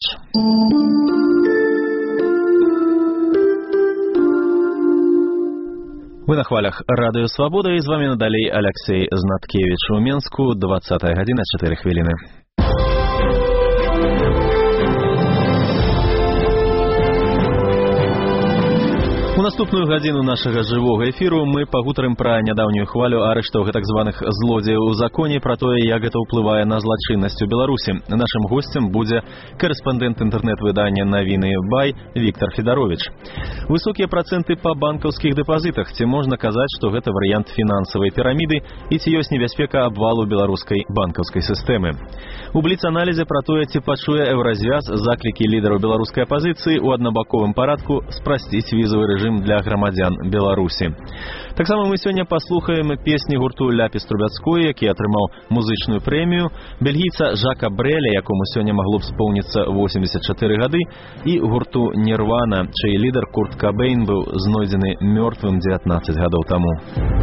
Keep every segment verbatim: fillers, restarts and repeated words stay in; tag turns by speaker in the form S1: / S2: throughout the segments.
S1: Вы на хвалях Радыё Свабода, і з вами надалей Алексей Знаткевич. У Менску двадцатая гадзіна чатыры хвіліны. У наступную гадзіну нашага жывога эфіру мы пагутарым пра нядаўнюю хвалю арыштаў гэтак званых злодзеяў у законе, пра тое, як гэта ўплывае на злачыннасць у Беларусі. Нашым госцем будзе корэспандэнт інтэрнэт-выдання «Навіны Бай» Віктор Федарович. Высокія працэнты па банкаўскіх дэпазітах. Ці можна казаць, што гэта варыянт фінансавай піраміды, і ці ёсць небяспека абвалу беларускай банкаўскай сістэмы. У бліц-аналізе пра тое, ці пачуе Еўразвяз заклікі лідараў беларускай апазіцыі ў аднабаковым парадку спрасціць візавы рэжым для грамадзян Беларусі. Таксама мы сёння паслухаем песні гурту Ляпіс Трубецкой, які атрымаў музычную прэмію, бельгійца Жака Брэля, якому сёння магло б споўніцца восемьдесят чатыры гады, і гурту Нірвана, чый лідар Курт Кабейн быў знойдзены мёртвым дзевятнаццаць гадоў таму.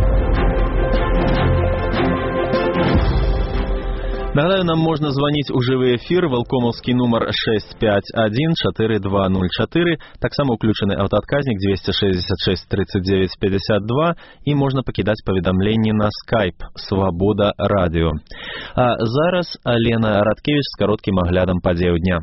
S1: Нагадаю, нам можна званіць у жывы эфір, валкомаўскі нумар шесть пять один четыре два ноль четыре, таксама ўключаны аўтаадказнік двести шестьдесят шесть тридцать девять пятьдесят два, і можна пакідаць паведамленні на скайп «Свабода радыё». А зараз Алена Радкевіч з кароткім аглядам падзеяў дня.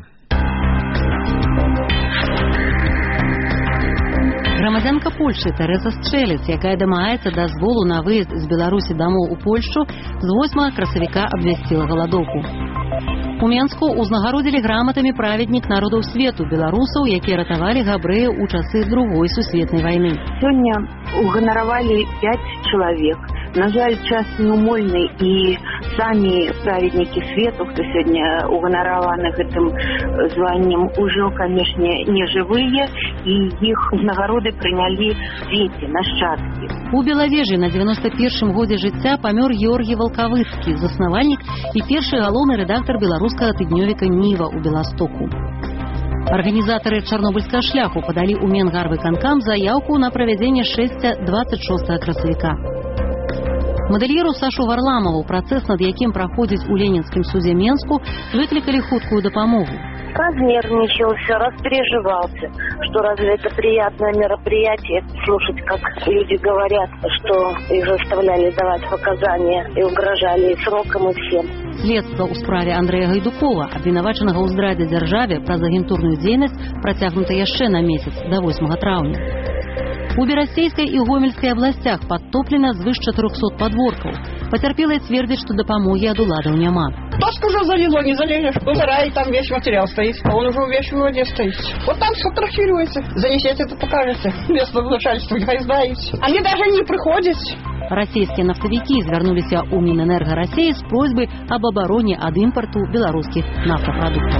S2: Грамадзянка Польшчы Тэрэза Стрэлец, якая дамагаецца дазволу на выезд з Беларусі дамоў у Польшчу, з восьмага красавіка абвясціла галадоўку. У Менску ўзнагародзілі граматамі праведнік народаў свету беларусаў, якія ратавалі габрэяў у часы другой сусветнай вайны.
S3: Сёння уганаравалі пяць чалавек. На жаль, час неумольны, і самі праведнікі свету, хто сёння уганараваны гэтым званнем, ужо, канешне, не жывыя, і іх узнагароды прынялі дзеці, нашчадкі.
S2: У Белавежы на девяносто першым годзе жыцця памёр Георгій Валкавыцкі, заснавальнік і першы галоўны рэдактар беларускага тыднёвіка «Ніва» у Беластоку. Арганізатары чарнобыльскага шляху падалі ў Менгарвыканкам заяўку на правядзенне шэсця двадцать шостага красавіка. Мадэльеру Сашу Варламову, працэс над якім праходзіць у Ленінскім судзе Менску, выклікалі хуткую дапамогу.
S4: Разнервничался, распереживался, что разве это приятное мероприятие, слушать, как люди говорят, что их заставляли давать показания и угрожали и сроком, и всем.
S2: Следства ў справе Андрэя Гайдукова, абвінавачанага ў здрадзе дзяржаве праз агентурную дзейнасць, працягнута яшчэ на месяц, да восьмага траўня. У Берасцейскай і Гомельскай абласцях падтоплена звыш четырёхсот подворкаў. Потерпелые цвердят, что допомоги от уладов нема.
S5: Доску уже залило, не залезешь. Выбирай, там весь материал стоит, а он уже в вещи в воде стоит. Вот там сфотографируется, занесете, это покажете. Местное начальство знаете. Они даже не приходят.
S2: Российские нафтовики звернулись у Минэнерго России с просьбой об обороне от импорту белорусских нафтопродуктов.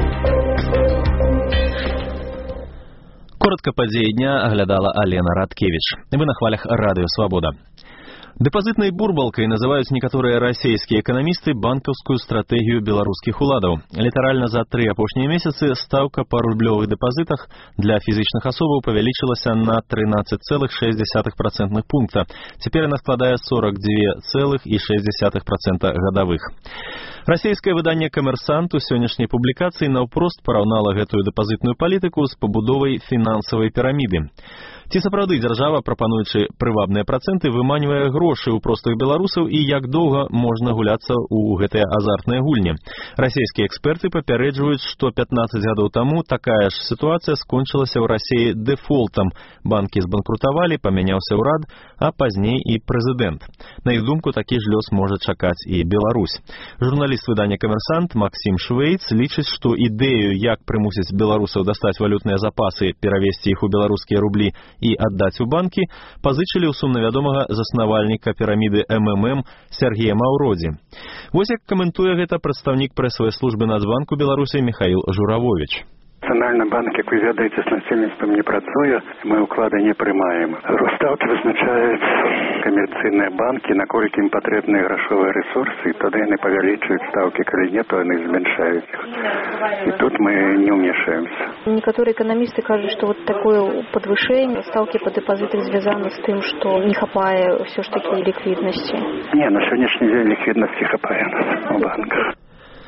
S1: Коротко падзеі дня аглядала Алена Радкевич. Вы на хвалях Радыё Свабода. Дэпазітнай бурбалкай называюць некаторыя расійскія эканамісты банкаўскую стратэгію беларускіх уладаў. Літаральна за тры апошнія месяцы стаўка па рублёвых дэпазітах для фізічных асобаў павялічылася на тринадцать целых шесть десятых процентных пункта. Цяпер яна складае сорок два целых шесть десятых процента гадавых. Расійскае выданне «Камерсант» у сённяшняй публікацыі наўпрост параўнала гэтую дэпазітную палітыку з пабудовай фінансавай піраміды. Ці сапраўды дзяржава, прапануючы прывабныя працэнты, выманьвае грошы ў простых беларусаў і як доўга можна гуляцца ў гэтыя азартныя гульні. Расійскія эксперты папярэджваюць, што пятнаццаць гадоў таму такая ж сітуацыя скончылася ў Расіі дэфолтам. Банкі збанкрутавалі, памяняўся ўрад, а пазней і прэзідэнт. На іх думку, такі ж лёс можа чакаць і Беларусь. Журналіст выдання «Камерсант» Максім Швейц лічыць, што ідэю, як прымусіць беларусаў дастаць валютныя запасы, перавесці іх у беларускія рублі і аддаць у банкі, пазычылі ў сумнавядомага заснавальніка піраміды эм эм эм Сергея Маўродзі. Вось як каментуе гэта прадстаўнік прэсавай службы Нацбанку Беларусі Михаил Журавович.
S6: Национальный банк, як вы ведаете, с насельніцтвом не працуе, мы уклады не прымаем. Стаўкі вызначаюць камерцыйныя банкі, наколькі ім патрэбныя грашовыя рэсурсы, і тады яны павялічваюць стаўкі, калі не, то яны зменшаюць іх. И тут мы не вмешиваемся.
S7: Некоторые экономисты кажут, что вот такое подвышение ставки по депозитам связано с тем, что не хапае все ж таки ликвидности.
S6: Не, на сегодняшний день ликвидности хапае у банках.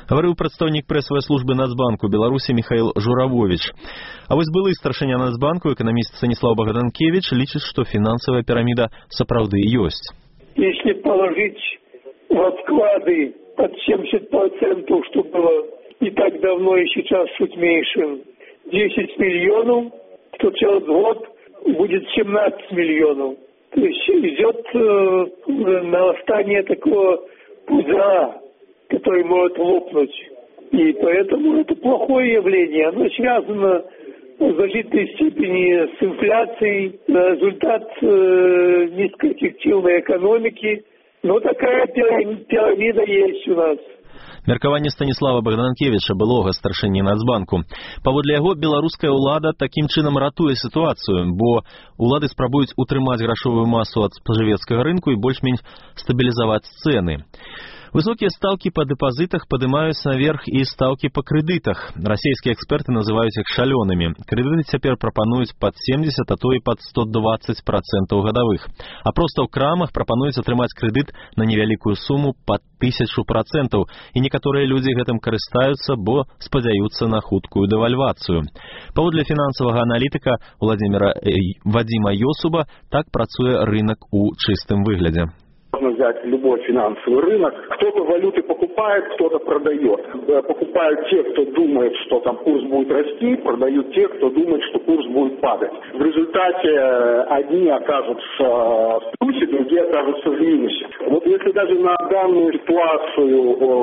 S1: Гаварыў прадстаўнік прэсавай службы Нацбанку Беларусі Михаил Журавович. А вось былы старшыня Нацбанку, эканаміст Станислав Богданкевич, лічыць, што фінансавая піраміда сапраўды ёсць.
S8: Если положить в вклады под семьдесят процентов, что было не так давно и сейчас чуть меньше, десять миллионов, то через год будет семнадцать миллионов. То есть идет э, нарастание такого пузыря, который может лопнуть. И поэтому это плохое явление. Оно связано в значительной степени с инфляцией, результат э, низкоэффективной экономики. Но такая пирамида есть у нас.
S1: Меркаванне Станіслава Богданкевича, былога старшыні Нацбанку. Паводле яго, беларуская ўлада такім чынам ратуе сітуацыю, бо улады спрабуюць утрымаць грашовую масу ад спажывецкага рынку і больш-менш стабілізаваць цэны. Высокія стаўкі па дэпазітах падымаюць наверх і стаўкі па крэдытах. Расійскія эксперты называюць іх шалёнымі. Крэдыты цяпер прапануюць пад семьдесят, а то і пад сто двадцать процентов гадавых. А проста ў крамах прапануюць атрымаць крэдыт на невялікую суму пад тысячу процентаў. І некаторыя людзі гэтым карыстаюцца, бо спадзяюцца на хуткую дэвальвацыю. Паводле фінансавага аналітыка Владимира Вадима Йосуба, так працуе рынок у чыстым выглядзе.
S9: Можно взять любой финансовый рынок. Кто-то валюты покупает, кто-то продает. Покупают те, кто думает, что там курс будет расти, продают те, кто думает, что курс будет падать. В результате одни окажутся в плюсе, другие окажутся в минусе. Вот если даже на данную ситуацию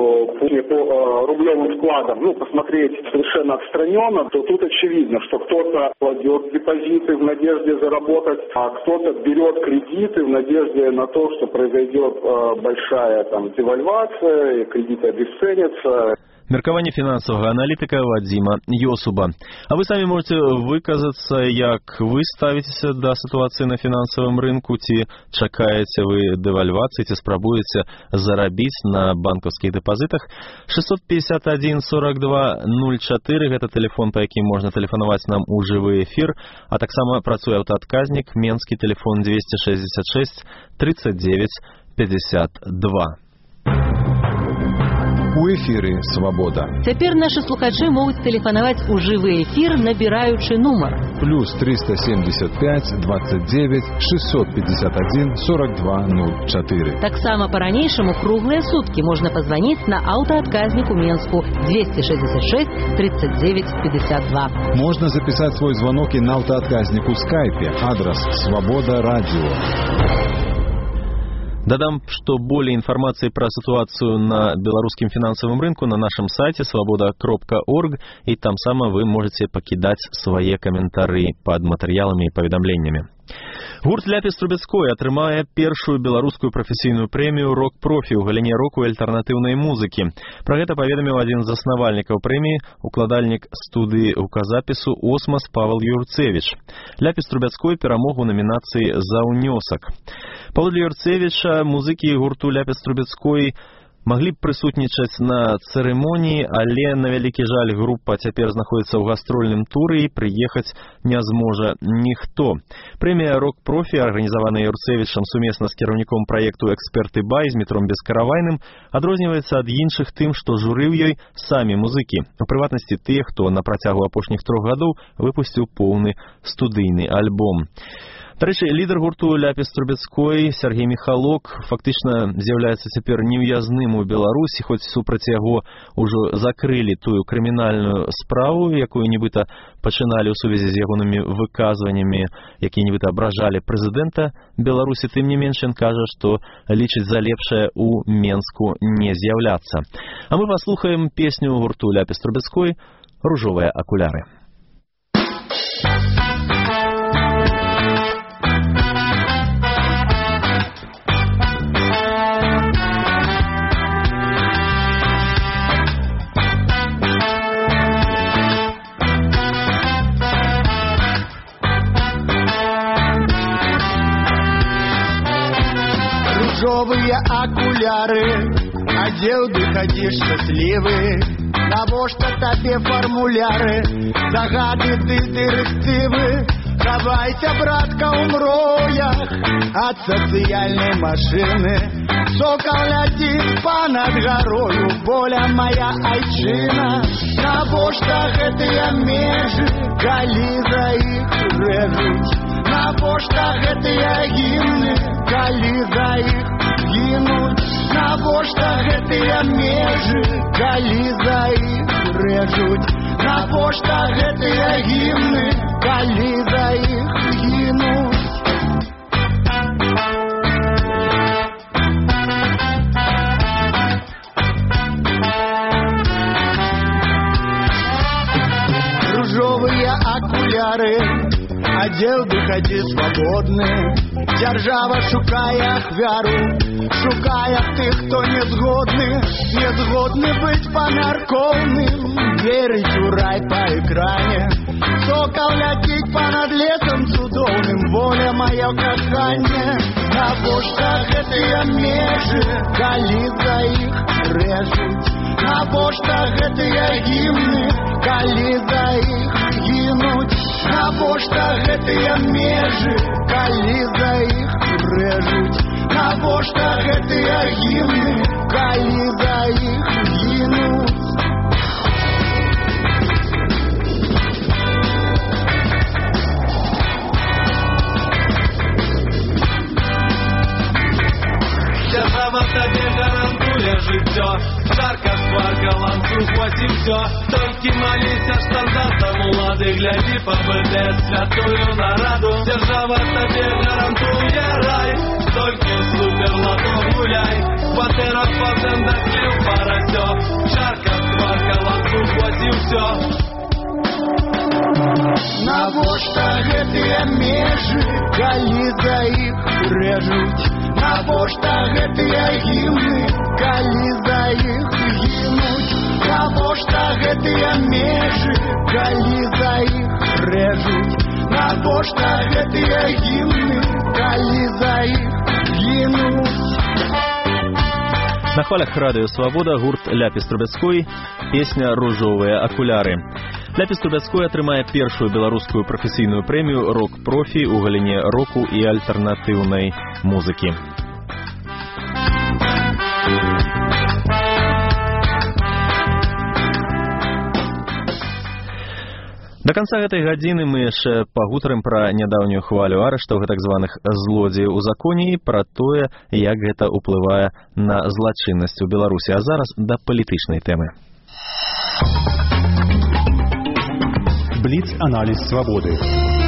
S9: по рублевым вкладам, ну, посмотреть совершенно отстраненно, то тут очевидно, что кто-то кладет депозиты в надежде заработать, а кто-то берет кредиты в надежде на то, что произойдет идет э, большая там девальвация, и кредиты обесценятся.
S1: Меркаванне фінансавага аналітыка Вадзіма Йосуба. А вы самі можете выказацца, як вы ставіцеся да сітуацыі на фінансавым рынку, ці чакаеце вы дэвальвацыі, ці спрабуеце зарабіць на банкаўскіх дэпазітах. шестьсот пятьдесят один сорок два ноль четыре гэта тэлефон, па якім можна тэлефанаваць нам у жывы эфір, а таксама працуе аўтаадказнік, менскі тэлефон двести шестьдесят шесть тридцать девять пятьдесят два.
S10: У эфіры «Свабода».
S2: Цяпер нашы слухачы могуць тэлефанаваць у жывы эфір, набіраючы нумар.
S10: Плюс триста семьдесят пять двадцать девять шестьсот пятьдесят один сорок два ноль четыре.
S2: Таксама па-ранейшаму круглыя суткі можна пазваніць на аўтаадказнік у Менску двести шестьдесят шесть тридцать девять пятьдесят два.
S10: Можно записать свой звонок и на аўтаадказнік у скайпе. Адрес «Свобода радио».
S1: Дадам, што болей інфармацыі пра сітуацыю на беларускім фінансавым рынку на нашым сайце свобода кропка орг, і там сама вы можете пакідаць свае каментары пад матэрыяламі і паведамленнямі. Гурт Ляпіс Трубецкой атрымае першую беларускую прафесійную прэмію «Рок-профі» ў галіне року і альтэрнатыўнай музыкі. Пра гэта паведаміў адзін з заснавальнікаў прэміі, укладальнік студыі гуказапісу «Осмас» Павел Юрцевич. Ляпіс Трубецкой перамог у намінацыі за ўнёсак. Паводле Юрцевича, музыкі гурту Ляпіс Трубецкой маглі б прысутнічаць на цырымоніі, але, на вялікі жаль, група цяпер знаходзіцца ў гастрольным туры і прыехаць не зможа ніхто. Прэмія «Рок-профі», арганізаваная Юрцевічам сумесна з кіраўніком праекту «Эксперты Бай» з Дмітром Бескаравайным, адрозніваецца ад іншых тым, што журы ў ёй самі музыкі. У прыватнасці тыя, хто на працягу апошніх трох гадоў выпусціў поўны студыйны альбом. Дарэчы, лідар гурту Ляпіс Трубецкой Сергей Михалок фактычна з'яўляецца цяпер неўязным у Беларусі, хоць супраць яго ўжо закрылі тую крымінальную справу, якую нібыта пачыналі ў сувязі з ягонымі выказваннямі, якія нібыта абражалі прэзідэнта Беларусі. Тым не менш, ён кажа, што лічыць за лепшае у Менску не з'яўляцца. А мы паслухаем песню гурту Ляпіс Трубецкой «Ружовыя акуляры».
S11: Ружовыя акуляры, адзеў ды хадзіш шчаслівы. Навошта табе фармуляры, загады ты дырэктывы? Хавайся, братка, у мроях ад сацыяльнай машыны. Сокал ляціць па-над гарою, воля моя айчына. Навошта гэтыя межы, калі за іх рэжуць? Навошта гэтыя гімны, калі за іх гінуць? Навошта гэтыя межы, калі за іх рэжуць? Навошта гэтыя гімны, калі за іх гінуць? Ружовыя акуляры, адзел бы хадзі свабодны. Дзяржава шукае ахвяру, шукае тых, хто не згодны, не згодны быць памяркоўным, верыць у рай па экране. Сокал ляціць па-над лесам цудоўным, воля маё каханне. Навошта гэтыя межы, калі за іх рэжуць? Навошта гэтыя гімны, калі за іх гінуць? Навошта гэтыя межы, калі за іх рэжуць? Навошта гэтыя гімны, калі за іх гінуць?
S12: Дзяржава табе гарантуе жыццё, жарка, сварка, ланцуг, вось і ўсё. Толькі маліся штандартам улады, глядзі па БТС святую нараду. Дзяржава табе гарантуе рай, толькі суперлато гуляй. Кватэра в фазендах, кліў парасё, жарка, сварка, ланцуг, вось і ўсё.
S11: Навошта гэтыя межы, калі за іх рэжуць? Навошта гэтыя гімны, калі за іх гінуць? Навошта гэтыя межы, калі за іх рэжуць? Навошта гэтыя гімны, калі за іх гінуць?
S1: На хвалях радыё «Свабода» гурт Ляпіс Трубецкой, песня «Ружовыя акуляры». Ляпіс Трубецкой атрымае першую беларускую прафесійную прэмію «Рок-профі» у галіне року і альтэрнатыўнай музыкі. До канца гэтай гадзіны мы яшчэ пагутарым пра нядаўнюю хвалю арыштаў гэтак званых злодзеяў у законе і пра тое, як гэта ўплывае на злачыннасць у Беларусі. А зараз да палітычнай тэмы.
S13: Бліц-аналіз «Свабоды».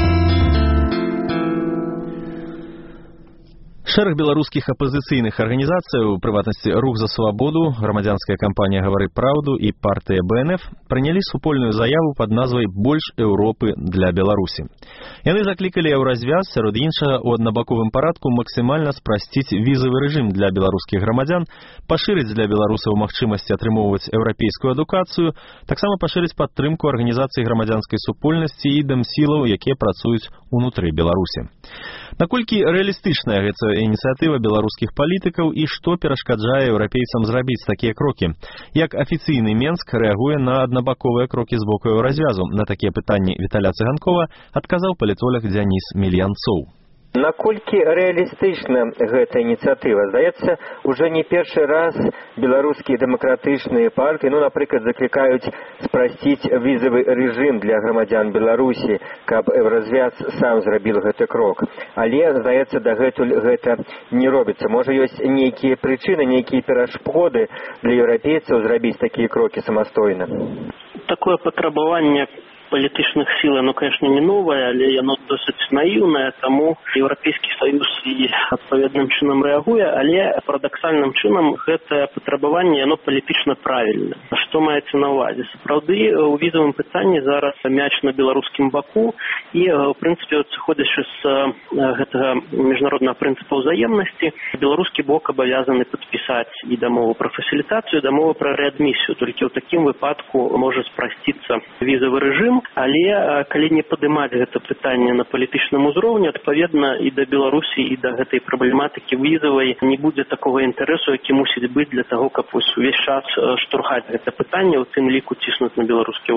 S1: Шэраг беларускіх апазіцыйных арганізацый, у прыватнасці «Рух за свабоду», грамадзянская кампанія «Гавары праўду» і партыя бэ эн эф прынялі супольную заяву пад назвай «Больш Еўропы для Беларусі». Яны заклікалі еўразвяз, сярод іншага, у аднабаковым парадку максімальна спрасціць візавы рэжым для беларускіх грамадзян, пашырыць для беларусаў магчымасці атрымоўваць еўрапейскую адукацыю, таксама пашырыць падтрымку арганізацый грамадзянскай супольнасці і дамсілаў, якія працуюць унутры Беларусі. Наколькі рэалістычная гэта ініцыятыва беларускіх палітыкаў і што перашкаджае еўрапейцам зрабіць такія крокі? Як афіцыйны Менск рэагуе на аднабаковыя крокі з боку еўразвязу? На такія пытанні Віталя Цыганкова адказаў палітолог Дзяніс Мільянцоў.
S14: Наколькі рэалістычна гэта ініцыятыва? Здаецца, уже не першы раз беларускія дэмакратычныя партыі, ну, напрыклад, заклікаюць спрасціць візавы рэжым для грамадзян Беларусі, каб еўразвяз сам зрабіў гэты крок. Але, здаецца, дагэтуль гэта не робіцца. Можа, ёсць нейкія прычыны, нейкія перашкоды для еўрапейцаў зрабіць такія крокі самастойна?
S15: Такое патрабаванне палітычных сіл, оно, конечно, не новое, але оно досыць наіўнае, таму Еўрапейскі Саюз і адпаведным чынам рэагуе, але парадаксальным чынам гэтае патрабаванне, оно палітычна правільна. Што маецца на ўвазе? Сапраўды, у візавым пытанні зараз мяч на беларускім баку і, в прынцыпе, сыходзячы з гэтага міжнароднага прынцыпа ўзаемнасці, беларускі бок абавязаны падпісаць і дамову пра фасілітацыю, дамову пра рэадмісію. Толькі ў такім выпадку можа спрасціцца візавы рэжым, але калі не падымаць гэта пытанне на палітычным узроўні, адпаведна і да Беларусі, і да гэтай праблематыкі візавай не будзе такога інтарэсу, які мусіць быць для таго, каб увесь час штурхаць гэта пытанне, у тым ліку ціснуць на беларускія ўлады.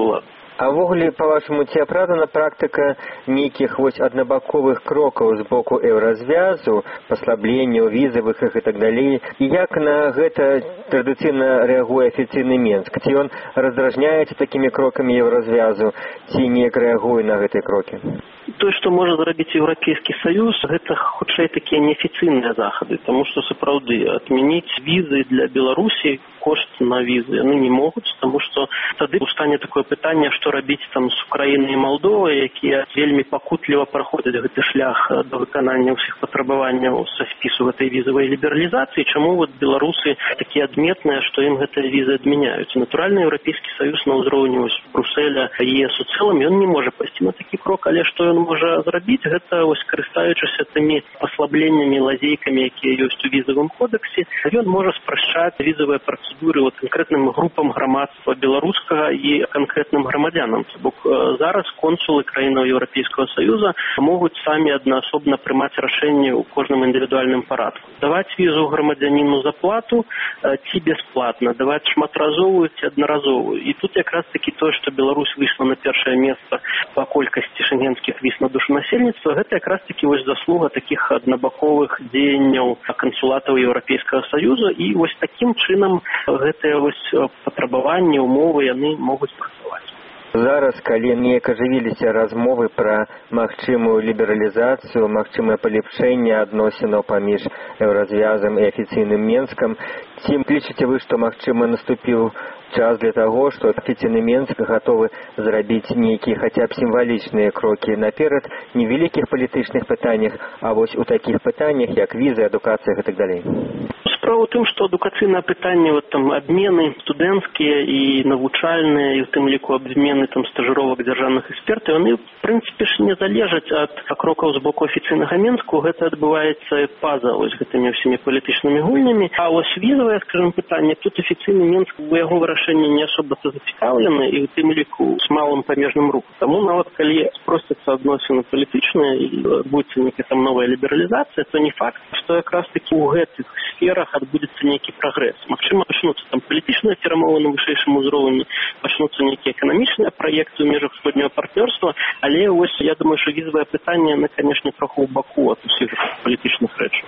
S14: А ўвогуле, па-вашаму, ці апраўдана практыка нейкіх вось аднабаковых крокаў з боку еўразвязу, паслабленняў візавых і так далей? І як на гэта традыцыйна рэагуе афіцыйны Менск? Ці ён раздражняецца такімі крокамі еўразвязу, ці неяк рэагуе на гэтыя крокі?
S15: Тое, што можа зрабіць Еўрапейскі Саюз, гэта хутчэй такія неафіцыйныя захады, таму што сапраўды адмяніць візы для Беларусі, кошт на візы яны не могуць, таму што тады стане такое пытанне, што рабіць там з Украінай і Малдовай, якія вельмі пакутліва праходзяць гэты шлях да выканання ўсіх патрабаванняў са спісу гэтай візавай лібералізацыі, чаму вот беларусы такія адметныя, што ім гэтыя візы адмяняюць. Натуральна, Еўрапейскі Саюз на ўзроўні Бруселя і ЕС у цэлым ён не можа пайсці на такі крок, але што ён можа зрабіць, гэта ось карыстаючыся тымі паслабленнямі, лазейкамі, якія ёсць у візавым кодексе, ён можа спрашчаць візавыя працэдуры вот канкрэтным групам грамадства беларускага і канкрэтным грамадзянам. Бок зараз консулы краінаў Еўрапейскага Саюза могуць самі аднаасобна прымаць рашэнні ў кожным індывідуальным парадку. Даваць візу грамадзяніну за плату ці бясплатна, даваць шматразовую ці аднаразовую. І тут якраз такі тое, што Беларусь выйшла на першае месца па колькасці шенгенскіх віз на душу насельніцтва, гэта якраз такі вось заслуга такіх аднабаковых дзеянняў кансулатаў Еўрапейскага Саюза, і вось такім чынам гэтыя вось патрабаванні, умовы яны могуць працаваць.
S14: Зараз, калі неяк ажывіліся размовы пра магчымую лібералізацыю, магчымае палепшэнне адносінаў паміж еўразвязам і афіцыйным Менскам, ці лічыце вы, што магчыма наступіў час для таго, што афіцыйны Менск гатовы зрабіць нейкія хаця б сімвалічныя крокі наперад не ў вялікіх палітычных пытаннях, а вось у такіх пытаннях, як візы, адукацыя і так далей?
S15: Справа ў тым, што адукацыйныя пытанні, вот там абмены студэнцкія і навучальныя, і ў тым ліку абмены там стажыровак дзяржаўных экспертаў, яны в прынцыпе ж не залежаць ад крокаў з боку афіцыйнага Менску, гэта адбываецца па-за ось гэтымі ўсімі палітычнымі гульнямі. А ось візавае, скажем, пытанне, тут афіцыйны Менск у яго вырашэнні не асоба зацікаўлены, і ў тым ліку з малым памежным рухам. Таму нават калі спросцяцца адносіны палітычныя і будзе нейкая там новая лібералізацыя, то не факт, што якраз такі ў гэтых сферах адбудзецца нейкі прагрэс. Магчыма, пачнуцца там палітычныя перамовы на вышэйшым узроўні, пачнуцца нейкія эканамічныя праекты ў межах усходняга партнёрства, але вось я думаю, што візавае пытанне, яны, канешне, троху ў баку ад усіх палітычных рэчаў.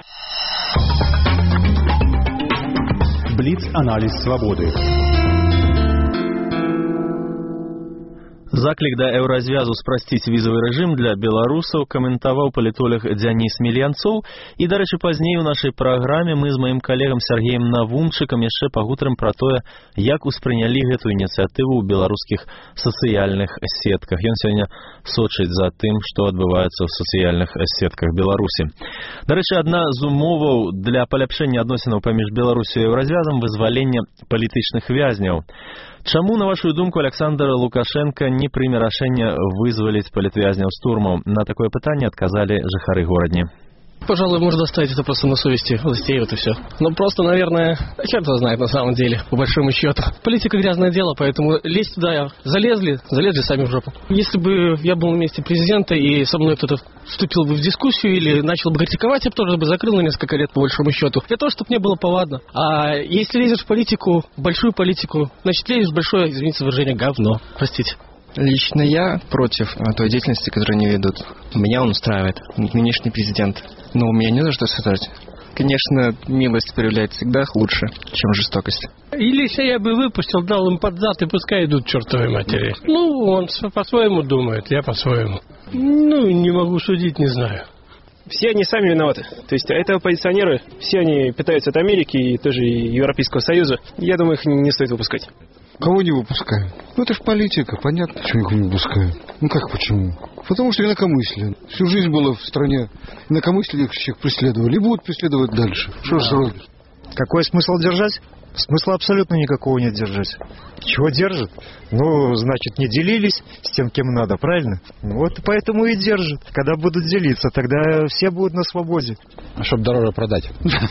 S13: Бліц-аналіз свабоды.
S1: Заклік да еўразвязу спрасціць візавы рэжым для беларусаў каментаваў палітолог Дзяніс Мільянцоў. І, дарэчы, пазней у нашай праграме мы з маім калегам Сергеем Навумчыкам яшчэ пагутарым пра тое, як успрынялі гэту ініцыятыву ў беларускіх сацыяльных сетках. Ён сёння сочыць за тым, што адбываецца ў сацыяльных сетках Беларусі. Дарэчы, адна з умоваў для паляпшэння адносінаў паміж Беларусю і еўразвязам вызвалення палітычных вязняў. Чаму, на вашу думку, Александр Лукашенко не прыме рашэнне вызваліць палітвязняў з турмаў? На такое пытанне адказалі жыхары горадні.
S16: Пожалуй, можно оставить это просто на совести властей, вот и все. Но просто, наверное, черт его знает на самом деле, по большому счету. Политика грязное дело, поэтому лезть туда, залезли, залезли сами в жопу. Если бы я был на месте президента и со мной кто-то вступил бы в дискуссию или начал бы критиковать, я бы тоже бы закрыл на несколько лет, по большому счету. Для того, чтобы мне было повадно. А если лезешь в политику, большую политику, значит лезешь в большое, извините за выражение, говно. Простите.
S17: Лично я против той деятельности, которую они ведут. Меня он устраивает, нынешний президент. Но у меня не за что сказать. Конечно, милость проявляет всегда лучше, чем жестокость.
S16: Или если я бы выпустил, дал им под зад, и пускай идут чертовой матери. Ну, он по-своему думает, я по-своему. Ну, не могу судить, не знаю.
S18: Все они сами виноваты. То есть это оппозиционеры, все они питаются от Америки и тоже Европейского Союза. Я думаю, их не стоит выпускать.
S19: Кого не выпускаем? Ну это ж политика, понятно, почему их не выпускаем. Ну как почему? Потому что инакомыслие. Всю жизнь было в стране инакомыслящих преследовали и будут преследовать дальше. Что ж робишь?
S20: Какой смысл держать? Смысла абсолютно никакого нет держать. Чего держат? Ну, значит, не делились с тем, кем надо, правильно? Вот поэтому и держат. Когда будут делиться, тогда все будут на свободе.
S21: А чтобы дороже продать.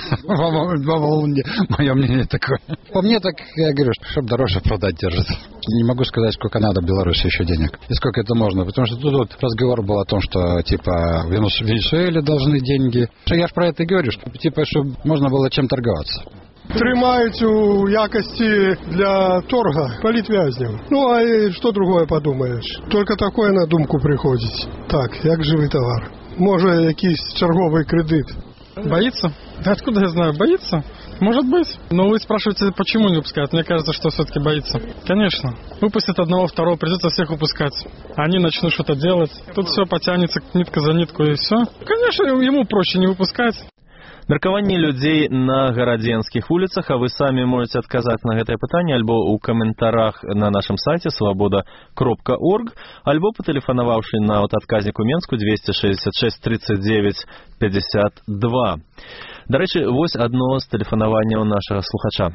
S21: Мое мнение такое. По мне так, я говорю, чтобы дороже продать держат. Не могу сказать, сколько надо Беларуси еще денег. И сколько это можно. Потому что тут вот разговор был о том, что типа в Венесуэле должны деньги. Я же про это и говорю, что типа, чтобы можно было чем торговаться.
S13: Трымаюць у якасці для торга палітвязняў. Ну, а і што другое падумаеш? Только такое на думку прыходзіць. Так, як жывы тавар. Можа, якийсь черговый кредит.
S22: Боится? Да откуда я знаю? Боится? Может быть. Но вы спрашиваете, почему не выпускают? Мне кажется, что все-таки боится. Конечно. Выпустят одного, второго, придется всех выпускать. Они начнут что-то делать. Тут все потянется нитка за нитку и все. Конечно, ему проще не выпускать.
S1: Меркаванне людзей на гарадзенскіх вуліцах, а вы самі можете адказаць на гэтае пытанне альбо ў каментарах на нашым сайце свобода кропка орг, альбо патэлефанаваўшы на аўтаадказніку Менску двести шестьдесят шесть тридцать девять пятьдесят два. Дарэчы, вось адно з тэлефанаванняў нашага слухача.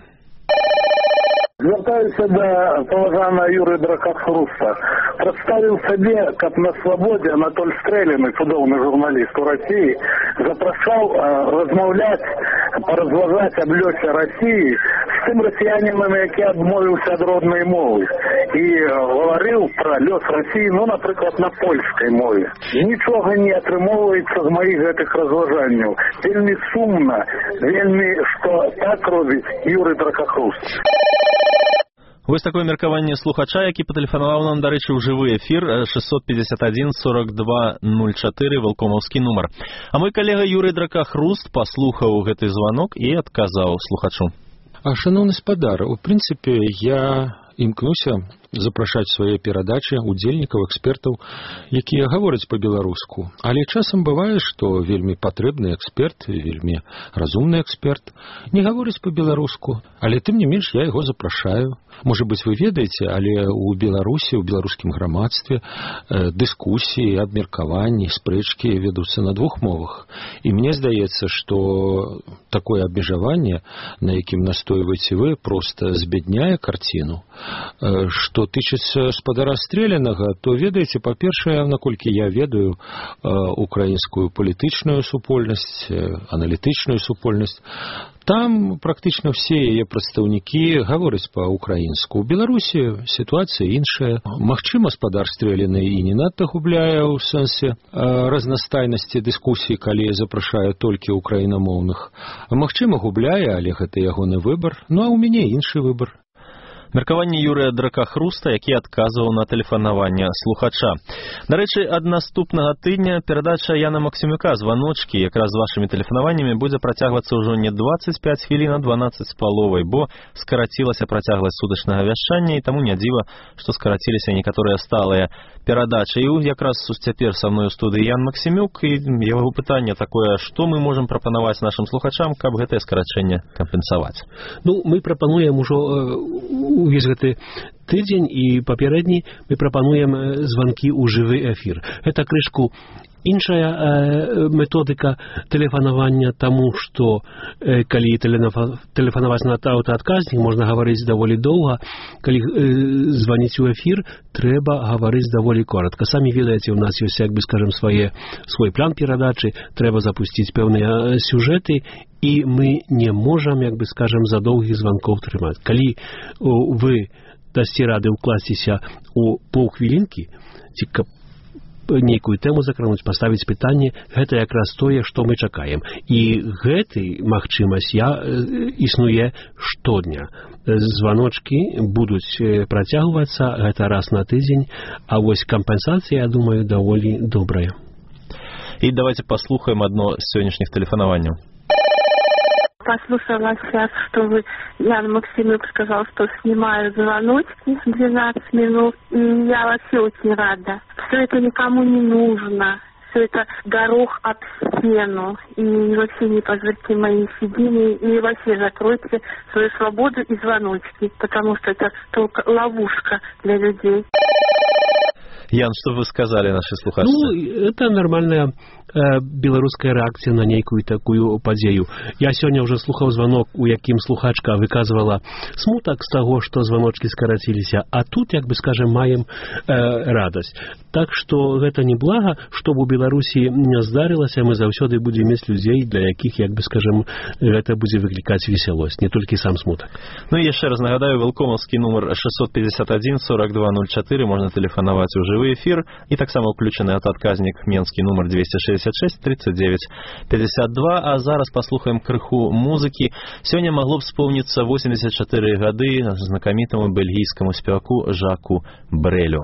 S23: Звертаюся до поважаного Юры Дракохруста. Представил себе, как на свободе Анатоль Стрелин, судовный журналист у России, запрашал э, размовлять, поразважать об лёсе России с тем россиянином, який отмовился от родной мовы. И э, говорил про лёс России, ну, например, на польской мове. Ничего не атрымоўваецца з моих этих разважанняў. Вельми сумно, вельми, что так робіць Юры Дракохруст.
S1: Вось такое меркаванне слухача, які патэлефанаваў нам, дарэчы, ў жывы эфір шестьсот пятьдесят один сорок два ноль четыре, валкомаўскі нумар. А мой калега Юрый Дракохруст паслухаў гэты званок і адказаў слухачу.
S24: А, шановны спадар, у прынцыпе, я імкнуся запрашаць свае перадачы удзельнікаў, экспертаў, якія гавораць па-беларуску. Але часам бывае, што вельмі патрэбны эксперт, вельмі разумны эксперт не гаворыць па-беларуску, але тым не менш я яго запрашаю. Можа быць, вы ведаеце, але ў Беларусі, ў беларускім грамадстве э, дыскусіі, абмеркаванні, спрэчкі вядуцца на двух мовах. І мне здаецца, што такое абмежаванне, на якім настойваеце вы, проста збядняе карціну. Э, што тычыцца спадара Стрэленага, то ведаеце, па-першае, наколькі я ведаю э, украінскую палітычную супольнасць, э, аналітычную супольнасць, там практычна ўсе яе прадстаўнікі гавораць па-украінску. У Беларусі сітуацыя іншая. Магчыма, спадар Стрэлены і не надта губляе ў сэнсе э, разнастайнасці дыскусій, калі запрашае толькі украінамоўных. Магчыма, губляе, але гэта ягоны выбар. Ну, а ў мяне іншы выбар.
S1: Меркаванне Юрыя Дракохруста, які адказваў на тэлефанаванне слухача. Дарэчы, ад наступнага тыдня перадача Яна Максімюка «Званочкі» якраз з вашымі тэлефанаваннямі будзе працягвацца ўжо не двадцать пять хвілін, а дванаццаць з паловай, бо скарацілася працягласць сутачнага вяшчання, і таму не дзіва, што скараціліся некаторыя сталыя перадачы. І якраз цяпер са мной у студыі Ян Максімюк, і яго пытанне такое, што мы можам прапанаваць нашым слухачам, каб гэтае скарачэнне кампенсаваць.
S25: Ну, мы прапануем ужо увесь гэты тыдзень і папярэдні мы прапануем званкі ў жывы эфір. Гэта крышку іншая э, методыка тэлефанавання, таму што э, калі тэлефанаваць на аўтаадказнік, можна гаварыць даволі доўга. Калі э, званіць у эфір, трэба гаварыць даволі коротка. Самі ведаеце, у нас ёсць, як бы скажем, свае, свой план перадачы, трэба запусціць пэўныя сюжэты, і мы не можам, як бы скажем, за доўгіх званкоў трымаць. Калі о, вы дасце рады ўкласціся у паўхвілінкі, ці каб нейкую тэму закрануць, паставіць пытанне, гэта якраз тое, што мы чакаем. І гэты магчымасць я існуе штодня. Званочкі будуць працягвацца, гэта раз на тыдзень, а вось кампенсацыя, я думаю, даволі добрая.
S1: І давайте паслухаем адно з сённяшніх тэлефанаванняў.
S26: Послушала сейчас, что вы, Ян Максимюк сказал, что снимают звоночки двенадцать минут, и я вообще очень рада. Все это никому не нужно, все это горох об стену, и вообще не позвольте мои седины, и вообще закройте свою свободу и звоночки, потому что это только ловушка для людей.
S1: Ян, что вы сказали наши слухачцы?
S25: Ну, это нормальная э, беларуская реакция на некую такую падзею. Я сегодня уже слухаў звонок, у якім слухачка выказывала смуток с того, что звоночки скоротились, а тут, як бы скажем, маем э, радость. Так что это не благо, чтобы у Беларуси не здарилось, а мы заўсёды будем иметь людей, для якіх, як бы скажем, это будет выкликать веселость, не только сам смуток.
S1: Ну и еще раз нагадаю, валкомовский номер шестьсот пятьдесят один сорок два ноль четыре, можно телефоновать уже жывы эфір і таксама ўключаны аўтаадказнік менскі нумар двести шестьдесят шесть тридцать девять пятьдесят два, а зараз паслухаем крыху музыкі. Сёння магло б вспомніцца восемьдесят четыре гады знакамітаму бельгійскаму спеваку Жаку Брелю.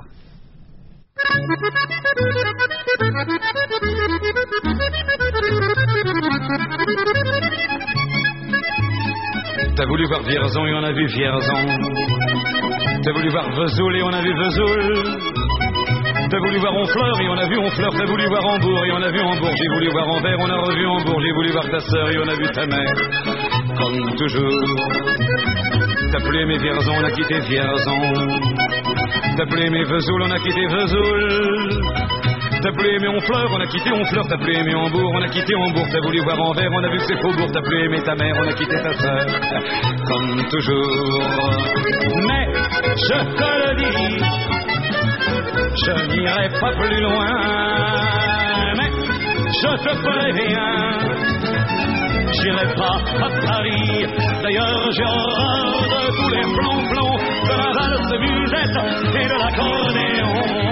S3: T'as voulu voir Vierzon et on a vu Vierzon. T'as voulu voir Vesoul et on a vu Vesoul. T'as voulu voir Honfleur et on a vu Honfleur. T'as voulu voir Hambourg et on a vu Hambourg. J'ai voulu voir Anvers, on a revu Hambourg. J'ai voulu voir ta sœur et on a vu ta mère. Comme toujours. T'as plus aimé Vierzon, on a quitté Vierzon. T'as plus aimé Vesoul, on a quitté Vesoul. T'as plus aimé Honfleur, on a quitté Honfleur. T'as plus aimé Hambourg, on a quitté Hambourg. T'as voulu voir Anvers, on a vu que c'est Faubourg. T'as plus aimé ta mère, on a quitté ta sœur. Comme toujours. Mais je te le dis, je n'irai pas plus loin. Mais je te préviens, j'irai pas à Paris. D'ailleurs j'ai horreur de tous les plans-plans, de la valse musette et de l'accordéon.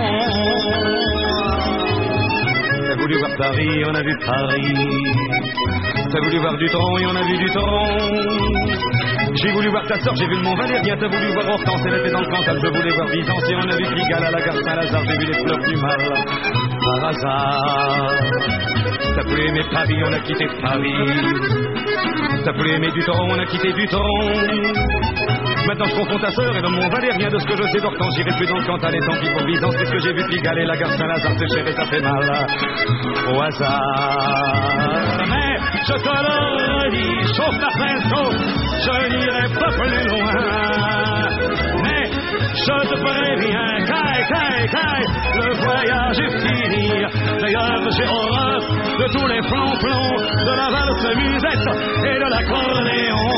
S3: T'as voulu voir Paris, on a vu Paris. T'as voulu voir Dutron et on a vu Dutron. J'ai voulu voir ta sœur, j'ai vu le Mont Valérien. T'as voulu voir Hortense, elle était dans le Cantal. Je voulais voir Byzance et on a vu Pigalle à la gare Saint-Lazare. J'ai vu les fleurs du mal par hasard. T'as plus aimé Paris, on a quitté Paris. T'as plus aimé Dutron, on a quitté Dutron. Maintenant je confonds ta sœur et dans mon Valérien. De ce que je sais d'Hortense, j'irai plus dans le Cantal. Et tant pis pour Byzance, puisque j'ai vu Pigalle et la gare Saint-Lazare. C'est cher et ça fait mal au hasard. Mais je te le redis, chauffe la pinceau, je n'irai pas plus loin. Mais je te préviens, caille, caille, caille, le voyage est fini. D'ailleurs j'ai horreur de tous les plans-plans, de la valse musette et de l'accordéon.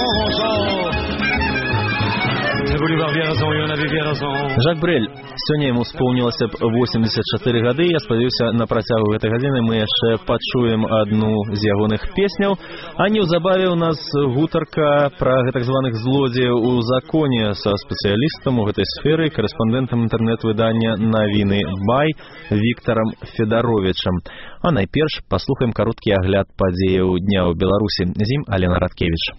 S1: Жак Брель. Сёння яму споўнілася б восемьдесят четыре гады. Я спадзяюся, на працягу гэтай гадзіны мы яшчэ пачуем адну з ягоных песняў. А неўзабаве ў нас гутарка пра гэтак званых злодзеяў у законе са спецыялістам у гэтай сферы, корэспандэнтам інтэрнэт-выдання «Навіны Бай» Віктарам Федаровічам. А найперш паслухаем кароткі агляд падзеяў дня ў Беларусі. З ім Алена Радкевіч.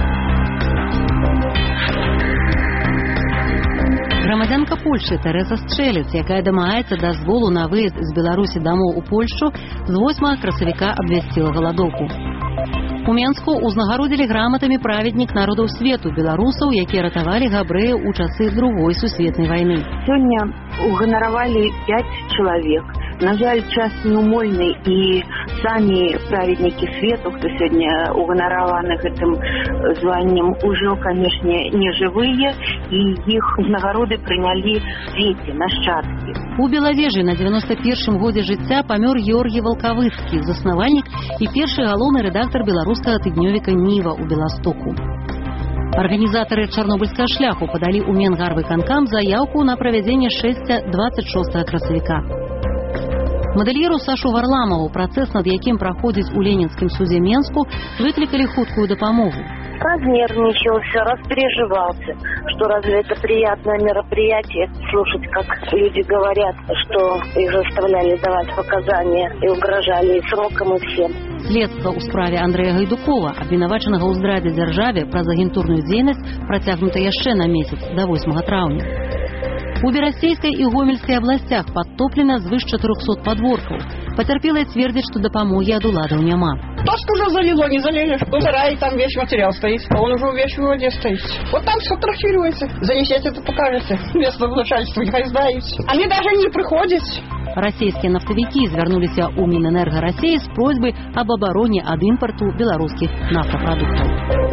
S2: Грамадзянка Польшчы Тэрэза Стрэлец, якая дамагаецца дазволу на выезд з Беларусі дамоў у Польшчу, з восьмага красавіка абвясціла галадоўку. У Менску ўзнагародзілі граматамі праведнік народаў свету беларусаў, якія ратавалі габрэяў у часы другой сусветнай вайны.
S4: Сёння уганаравалі пять чалавек. На жаль, час неумольны, і самі праведнікі свету, хто сёння уганараваны гэтым званнем, ужо, канешне, не жывыя, і іх узнагароды прынялі дзеці, нашчадкі.
S2: У Белавежы на девяносто первом годзе жыцця памёр Георгій Валкавыцкі, заснавальнік і першы галоўны рэдактар беларускага тыднёвіка «Ніва» у Беластоку. Арганізатары чарнобыльскага шляху падалі ў Менгарвыканкам заяўку на правядзенне шэсця двадцать шостага красавіка. Мадэльеру Сашу Варламову, працэс над якім праходзіць у Ленінскім судзе Менску, выклікалі хуткую дапамогу.
S4: Разнервничался, распереживался, что разве это приятное мероприятие, слушать, как люди говорят, что их заставляли давать показания и угрожали и сроком, и всем.
S2: Следства ў справе Андрэя Гайдукова, абвінавачанага ў здрадзе дзяржаве праз агентурную дзейнасць, працягнута яшчэ на месяц, да восьмага траўня. У Берасцейскай і Гомельскай абласцях падтоплена звыш четырёхсот подворкаў. Пацярпелыя цвердзяць, што дапамогі ад уладаў няма.
S5: Тоску уже залило, не залили. В сарае там весь материал стоит, а он уже весь в воде стоит. Вот там сфотографируется. Занесете, это покажете. Местному начальству нехай знают. Они даже не приходят.
S2: Расійскія нафтавікі звярнуліся ў Мінэнерга Расіі з просьбай аб абароне ад імпарту беларускіх нафтапрадуктаў.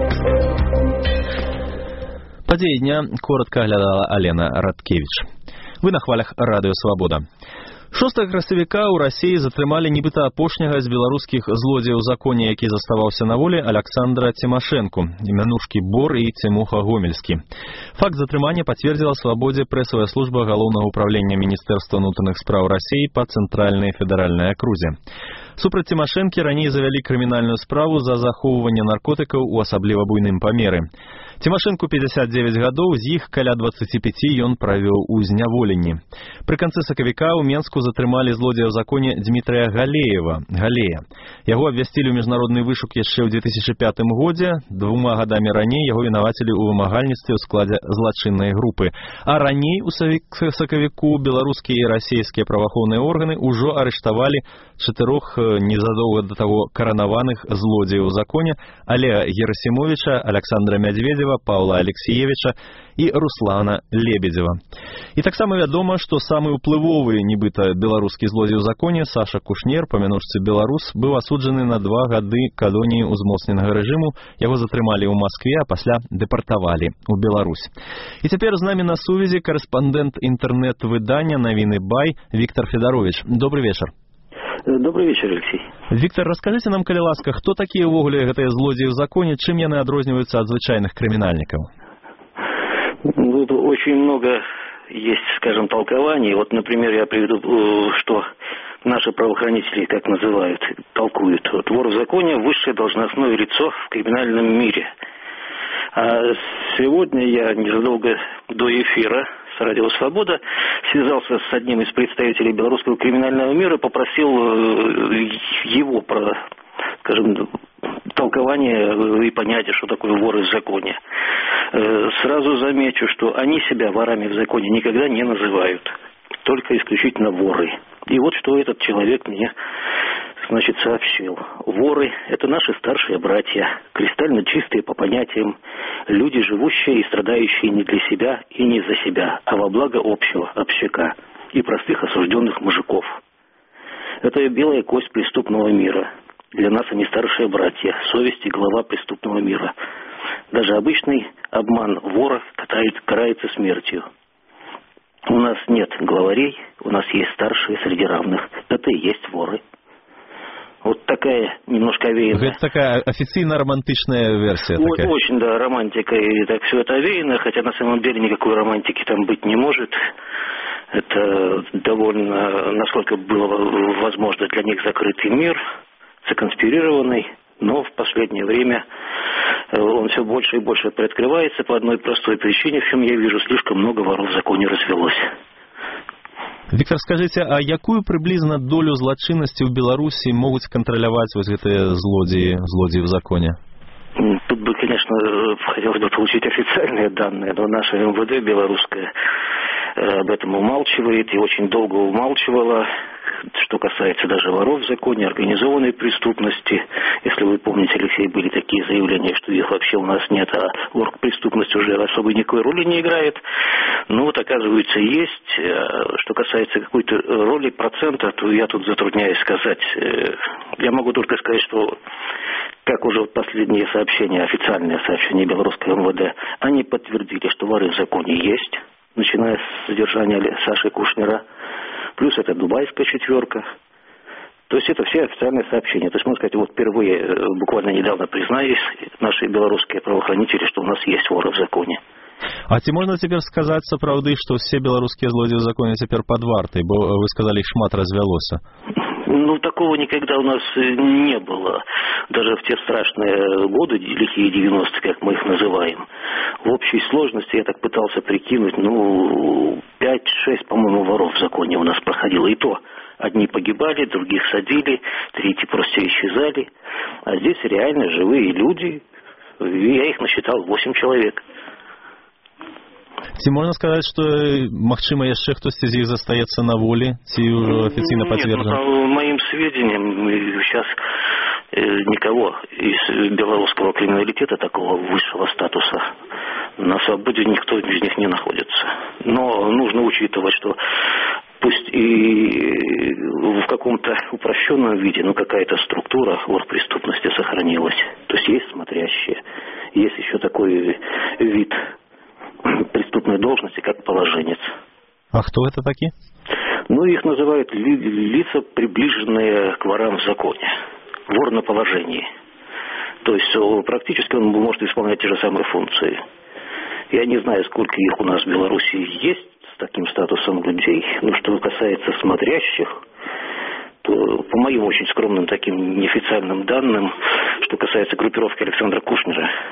S1: Падзеі дня коротко оглядала Алена Радкевич. Вы на хвалях Радыё Свабода. шостага красавіка ў Расіі затрымалі нібыта апошняга з беларускіх злодзеяў у законе, які заставаўся на волі, Александра Цімашэнку, імянушкі Бор і Цімуха Гомельскі. Факт затрымання пацвердзіла Свабодзе прэсавая служба Галоўнага ўправлення Міністэрства ўнутраных спраў Расіі па цэнтральнай федэральнай акрузе. Супраць Цімашэнкі раней завялі крымінальную справу за захоўванне наркотыкаў у асабліва буйным памеры. Цімашэнку пятьдесят девять гадоў, з іх каля двадцати пяти ён правёў у зняволенні. Пры канцы сакавіка ў Менску затрымалі злодзея ў законе Дмітрыя Галеева, Галея. Яго абвясцілі ў міжнародны вышук яшчэ ў две тысячи пятым годзе, двума гадамі раней яго вінавацілі ў вымагальніцтве ў складзе злачыннай групы. А раней у сакавіку беларускія і расійскія праваахоўныя органы ўжо арыштавалі чатырох незадоўга да таго каранаваных злодзеяў у законе Олега Герасимовича, Александра Медведева, Павла Алексеевича і Руслана Лебедева. І таксама вядома, што самы ўплывовы нібыта беларускі злодзей у законе Саша Кушнер, па мянушцы беларус, быў асуджаны на два гады калоніі ўзмоцненага рэжыму. Яго затрымалі ў Маскве, а пасля дэпартавалі ў Беларусь. І цяпер з намі на сувязі карэспандэнт інтэрнэт-выдання «Навіны Бай» Віктор Федарович. Добрый вечар.
S6: Добрый вечер, Алексей.
S1: Виктор, расскажите нам, калі ласка, хто такія ўвогуле гэтыя злодзеі ў законе, чым яны адрозніваюцца ад звычайных крымінальнікаў?
S6: Тут очень много есть, скажем, толкований. Вот, например, я приведу, что наши правоохранители, как называют, толкуют. Вот, вор в законе – высшее должностное лицо в криминальном мире. А сегодня я незадолго до эфира с Радио Свобода связался с одним из представителей белорусского криминального мира, попросил его, скажем, толкование и понятие, что такое воры в законе. Сразу замечу, что они себя ворами в законе никогда не называют, только исключительно воры. И вот что этот человек мне, значит, сообщил. Воры – это наши старшие братья, кристально чистые по понятиям, люди, живущие и страдающие не для себя и не за себя, а во благо общего, общака и простых осужденных мужиков. Это белая кость преступного мира. Для нас они старшие братья, совесть и глава преступного мира. Даже обычный обман вора карается смертью. У нас нет главарей, у нас есть старшие среди равных. Это и есть воры. Вот такая немножко овеянная.
S1: Это такая официально романтичная версия.
S6: Вот,
S1: такая.
S6: Очень, да, романтика. И так все это овеяно, хотя на самом деле никакой романтики там быть не может. Это довольно, насколько было возможно для них, закрытый мир, законспирированный. Но в последнее время он все больше и больше приоткрывается по одной простой причине, в чем я вижу, слишком много воров в законе развелось.
S1: Виктор, скажите, а якую приблизно долю злочинности в Беларуси могут контролировать вот эти злодеи, злодеи в законе?
S6: Тут бы, конечно, хотелось бы получить официальные данные, но наше эм вэ дэ белорусское об этом умалчивает и очень долго умалчивало. Что касается даже воров в законе, организованной преступности, если вы помните, Алексей, были такие заявления, что их вообще у нас нет, а оргпреступность уже особо никакой роли не играет. Ну вот, оказывается, есть. Что касается какой-то роли процента, то я тут затрудняюсь сказать. Я могу только сказать, что, как уже последние сообщения, официальные сообщения белорусского эм вэ дэ, они подтвердили, что воры в законе есть, начиная с задержания Саши Кушнера. Плюс это дубайская четверка. То есть это все официальные сообщения. То есть, можно сказать, вот впервые, буквально недавно признались наши белорусские правоохранители, что у нас есть воры в законе.
S1: А ці можна цяпер сказаць сапраўды, што все беларускія злодзеі в законе цяпер пад вартай, бо вы сказали, іх шмат развялося?
S6: Ну, такого никогда у нас не было. Даже в те страшные годы, лихие девяностые, как мы их называем. В общей сложности, я так пытался прикинуть, ну, пять-шесть, по-моему, воров в законе у нас проходило. И то, одни погибали, других садили, третьи просто исчезали. А здесь реально живые люди. Я их насчитал восемь человек.
S1: Ці можна сказаць, што, магчыма, яшчэ хтосьці з іх застаецца на волі, ці ўжо афіцыйна пацверджана?
S6: Нет, ну, по моим сведениям, сейчас никого из белорусского криминалитета такого высшего статуса на свободе никто из них не находится. Но нужно учитывать, что пусть и в каком-то упрощенном виде, но какая-то структура оргпреступности сохранилась. То есть есть смотрящие, есть еще такой вид преступной должности, как положенец.
S1: А кто это такие?
S6: Ну, их называют ли, лица, приближенные к ворам в законе. Вор на положении. То есть практически он может исполнять те же самые функции. Я не знаю, сколько их у нас в Беларуси есть с таким статусом людей. Но что касается смотрящих, то по моим очень скромным таким неофициальным данным, что касается группировки Александра Кушнера,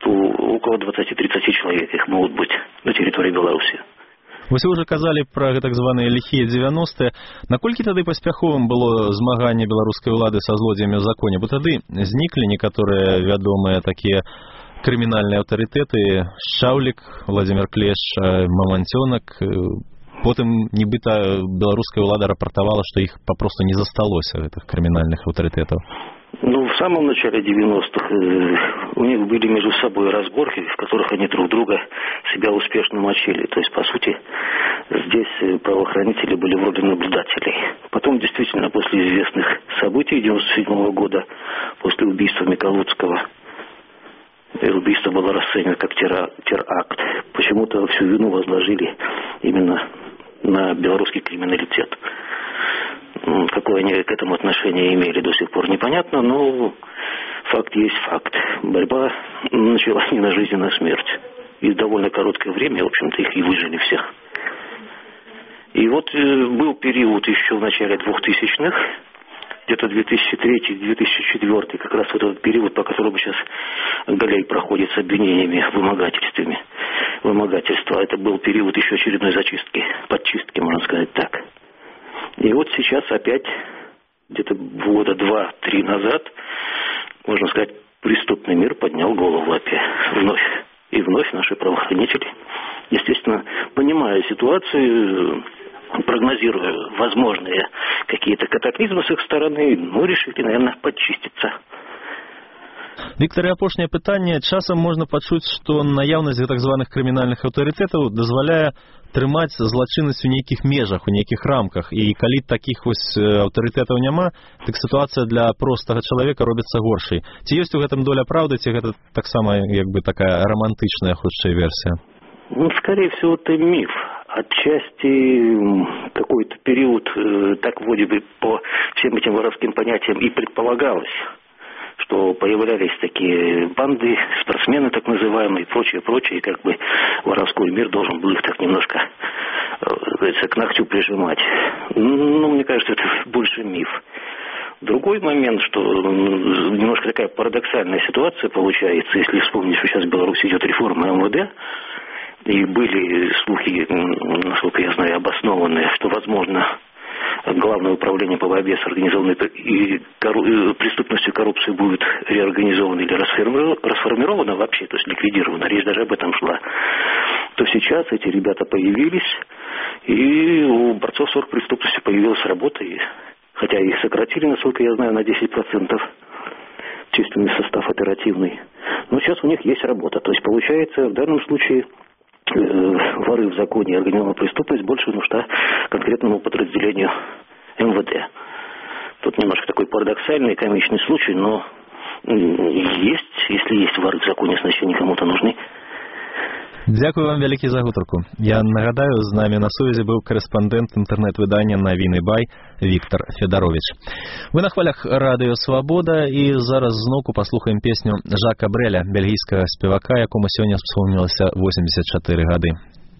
S6: что около двадцать-тридцать человек их могут быть на территории Беларуси.
S1: Вось вы ўжо казалі пра так званыя ліхія дзевяностыя. Наколькі тады паспяховым было змаганне беларускай улады са злодзеямі ў законе? Бо тады зніклі некаторыя вядомыя такія крымінальныя аўтарытэты: Шчаўлік, Владзімир Клеш, Маманцёнак. Потым нібыта беларуская ўлада рапартавала, што іх папросту не засталося, гэтых крымінальных аўтарытэтаў.
S6: Ну, в самом начале девяностых у них были между собой разборки, в которых они друг друга себя успешно мочили. То есть, по сути, здесь правоохранители были вроде наблюдателей. Потом, действительно, после известных событий девяносто седьмого года, после убийства Миколуцкого, убийство было расценено как тера, теракт. Почему-то всю вину возложили именно на белорусский криминалитет. Какое они к этому отношение имели, до сих пор непонятно, но факт есть факт. Борьба началась не на жизнь, а на смерть. И в довольно короткое время, в общем-то, их и выжили всех. И вот был период еще в начале двухтысячных, где-то две тысячи третий — две тысячи четвёртый, как раз вот этот период, по которому сейчас Галей проходит с обвинениями в вымогательстве. Вымогательство. Это был период еще очередной зачистки, подчистки, можно сказать так. И вот сейчас опять, где-то года два-три назад, можно сказать, преступный мир поднял голову опять вновь. И вновь наши правоохранители, естественно, понимая ситуацию, прогнозируя возможные какие-то катаклизмы с их стороны, ну, решили, наверное, подчиститься.
S1: Віктор, і апошняе пытанне. Часам можна пачуць, што наяўнасць так званых крымінальных аўтарытэтаў дазваляе трымаць злачыннасць у нейкіх межах, у нейкіх рамках. І калі такіх вось аўтарытэтаў няма, так сітуацыя для простага чалавека робіцца горшай. Ці ёсць у гэтым доля праўды, ці гэта таксама як бы такая романтычная хутчэй версія?
S6: Ну, скорее всего, это миф. Отчасти какой-то период, так вроде бы по всем этим воровским понятиям и предполагалось, что появлялись такие банды, спортсмены так называемые, и прочее, прочее, и как бы воровской мир должен был их так немножко, говорится, к ногтю прижимать. Ну, мне кажется, это больше миф. Другой момент, что немножко такая парадоксальная ситуация получается, если вспомнить, что сейчас в Беларуси идет реформа эм вэ дэ, и были слухи, насколько я знаю, обоснованные, что, возможно, Главное управление по борьбе с организованной и корру... преступностью и коррупцией будет реорганизовано или расформировано вообще, то есть ликвидировано, речь даже об этом шла, то сейчас эти ребята появились, и у борцов с оргпреступностью появилась работа, и, хотя их сократили, насколько я знаю, на десять процентов численный состав оперативный, но сейчас у них есть работа, то есть получается в данном случае воры в законе и организованная преступность больше нужна конкретному подразделению эм вэ дэ. Тут немножко такой парадоксальный, комичный случай, но есть, если есть воры в законе, значит они кому-то нужны.
S1: Дякую вам вялікі за гутарку. Я нагадаю, з намі на сувязі быў корэспандэнт інтэрнэт-выдання «Навіны Бай» Віктор Федарович. Вы на хвалях радыё «Свабода» і зараз зноўку паслухаем песню Жака Брэля, бельгійскага спевака, якому сёння вспомнілася восемьдесят четыре гады.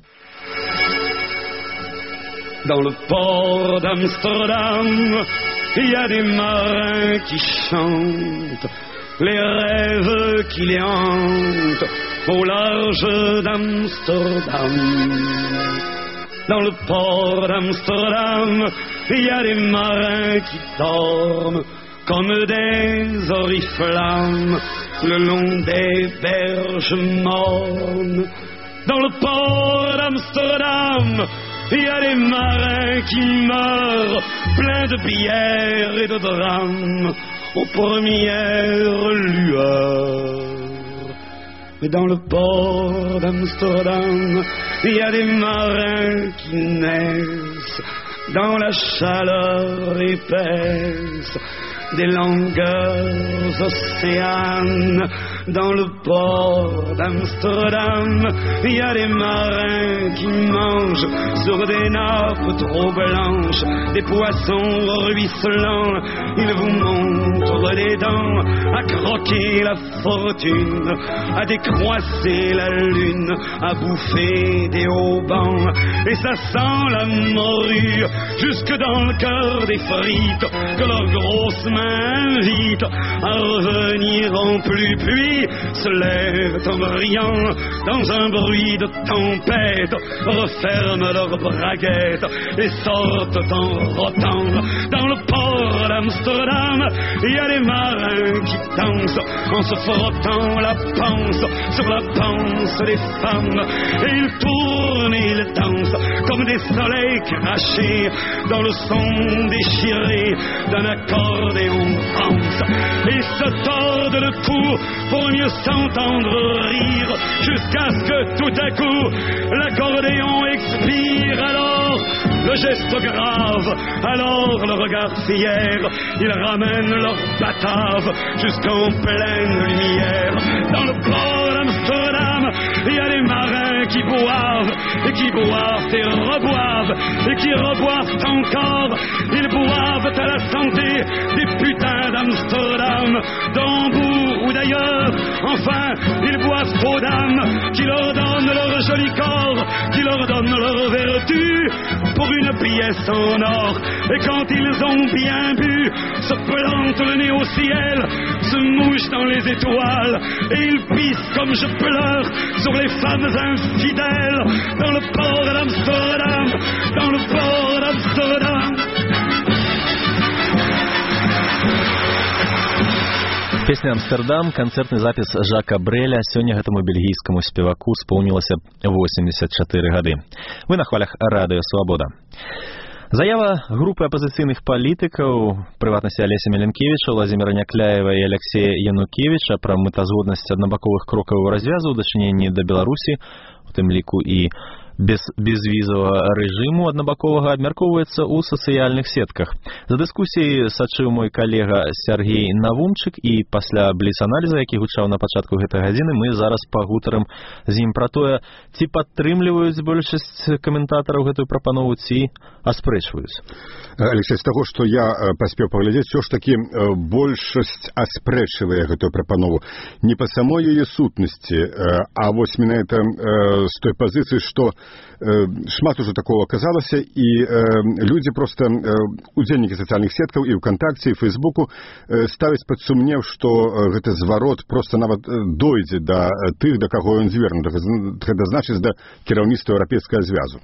S3: Dans le port d'Amsterdam, il y a des marins qui chantent les rêves qui les hantent au large d'Amsterdam. Dans le port d'Amsterdam, il y a des marins qui dorment comme des oriflammes le long des berges mornes. Dans le port d'Amsterdam, il y a des marins qui meurent pleins de bière et de drames aux premières lueurs. Mais dans le port d'Amsterdam, il y a des marins qui naissent dans la chaleur épaisse des longueurs océanes. Dans le port d'Amsterdam, il y a des marins qui mangent sur des nappes trop blanches des poissons ruisselants. Ils vous montrent les dents à croquer la fortune, à décroisser la lune, à bouffer des haubans. Et ça sent la morue jusque dans le cœur des frites que leurs grosses mains m'invite à revenir en pluie, puis se lèvent en brillant dans un bruit de tempête, referment leurs braguettes et sortent en rotant. Dans le port d'Amsterdam, il y a des marins qui dansent en se frottant la panse sur la panse des femmes, et ils tournent et ils dansent comme des soleils crachés dans le son déchiré d'un accordéon France. Ils se tordent le cou pour mieux s'entendre rire, jusqu'à ce que tout à coup l'accordéon expire. Alors le geste grave, alors le regard fier, ils ramènent leur batave jusqu'en pleine lumière. Dans le port d'Amsterdam, il y a des marins qui boivent, et qui boivent et reboivent, et qui reboivent encore. Ils boivent à la santé des putains d'Amsterdam, d'Hambourg ou d'ailleurs. Enfin, ils boivent aux dames qui leur donnent leur joli corps, qui leur donnent leur vertu pour une pièce en or. Et quand ils ont bien bu, se plantent le nez au ciel, se mouchent dans les étoiles, et ils pissent comme je pleure sur les femmes infidèles. Dans le port d'Amsterdam, dans le port d'Amsterdam.
S1: Песня «Амстердам» – канцэртны запіс Жака Брэля. Сёння гэтаму бельгійскаму спеваку споўнілася восемьдесят четыре гады. Вы на хвалях радыё «Свабода». Заява группы апозіцыйных палітыкаў, прыватнасці Алеся Меленкевіча, Владзіміра Някляева і Алексея Янукевіча пра мэтазгоднасць аднабаковых крокаў развязу ў дачыненні да Беларусі, у тым ліку і без безвізавага рэжыму аднабаковага, абмяркоўваецца ў сацыяльных сетках. За дыскусіяй сачыў мой калега Сяргей Навумчык, і пасля бліц-аналіза, які гучаў на пачатку гэтай гадзіны, мы зараз пагутарым з ім пра тое, ці падтрымліваюць большасць каментатараў гэтую прапанову, ці аспрэчваюць.
S7: Алексей, з таго, што я паспеў паглядзець, ўсё ж такі большасць аспрэчвае гэтую прапанову не па самой яе сутнасці, а вось менавіта з той пазіцыі, што шмат уже такого оказалось, и э, люди просто, э, удзельники социальных сеткаў и ВКонтакте, и Фейсбуку э, ставяць под сумнев, что э, гэты зварот просто нават дойдзе до тых, до каго ён звернуты, гэта значыць да кіраўніцтва еўрапейскага звязу.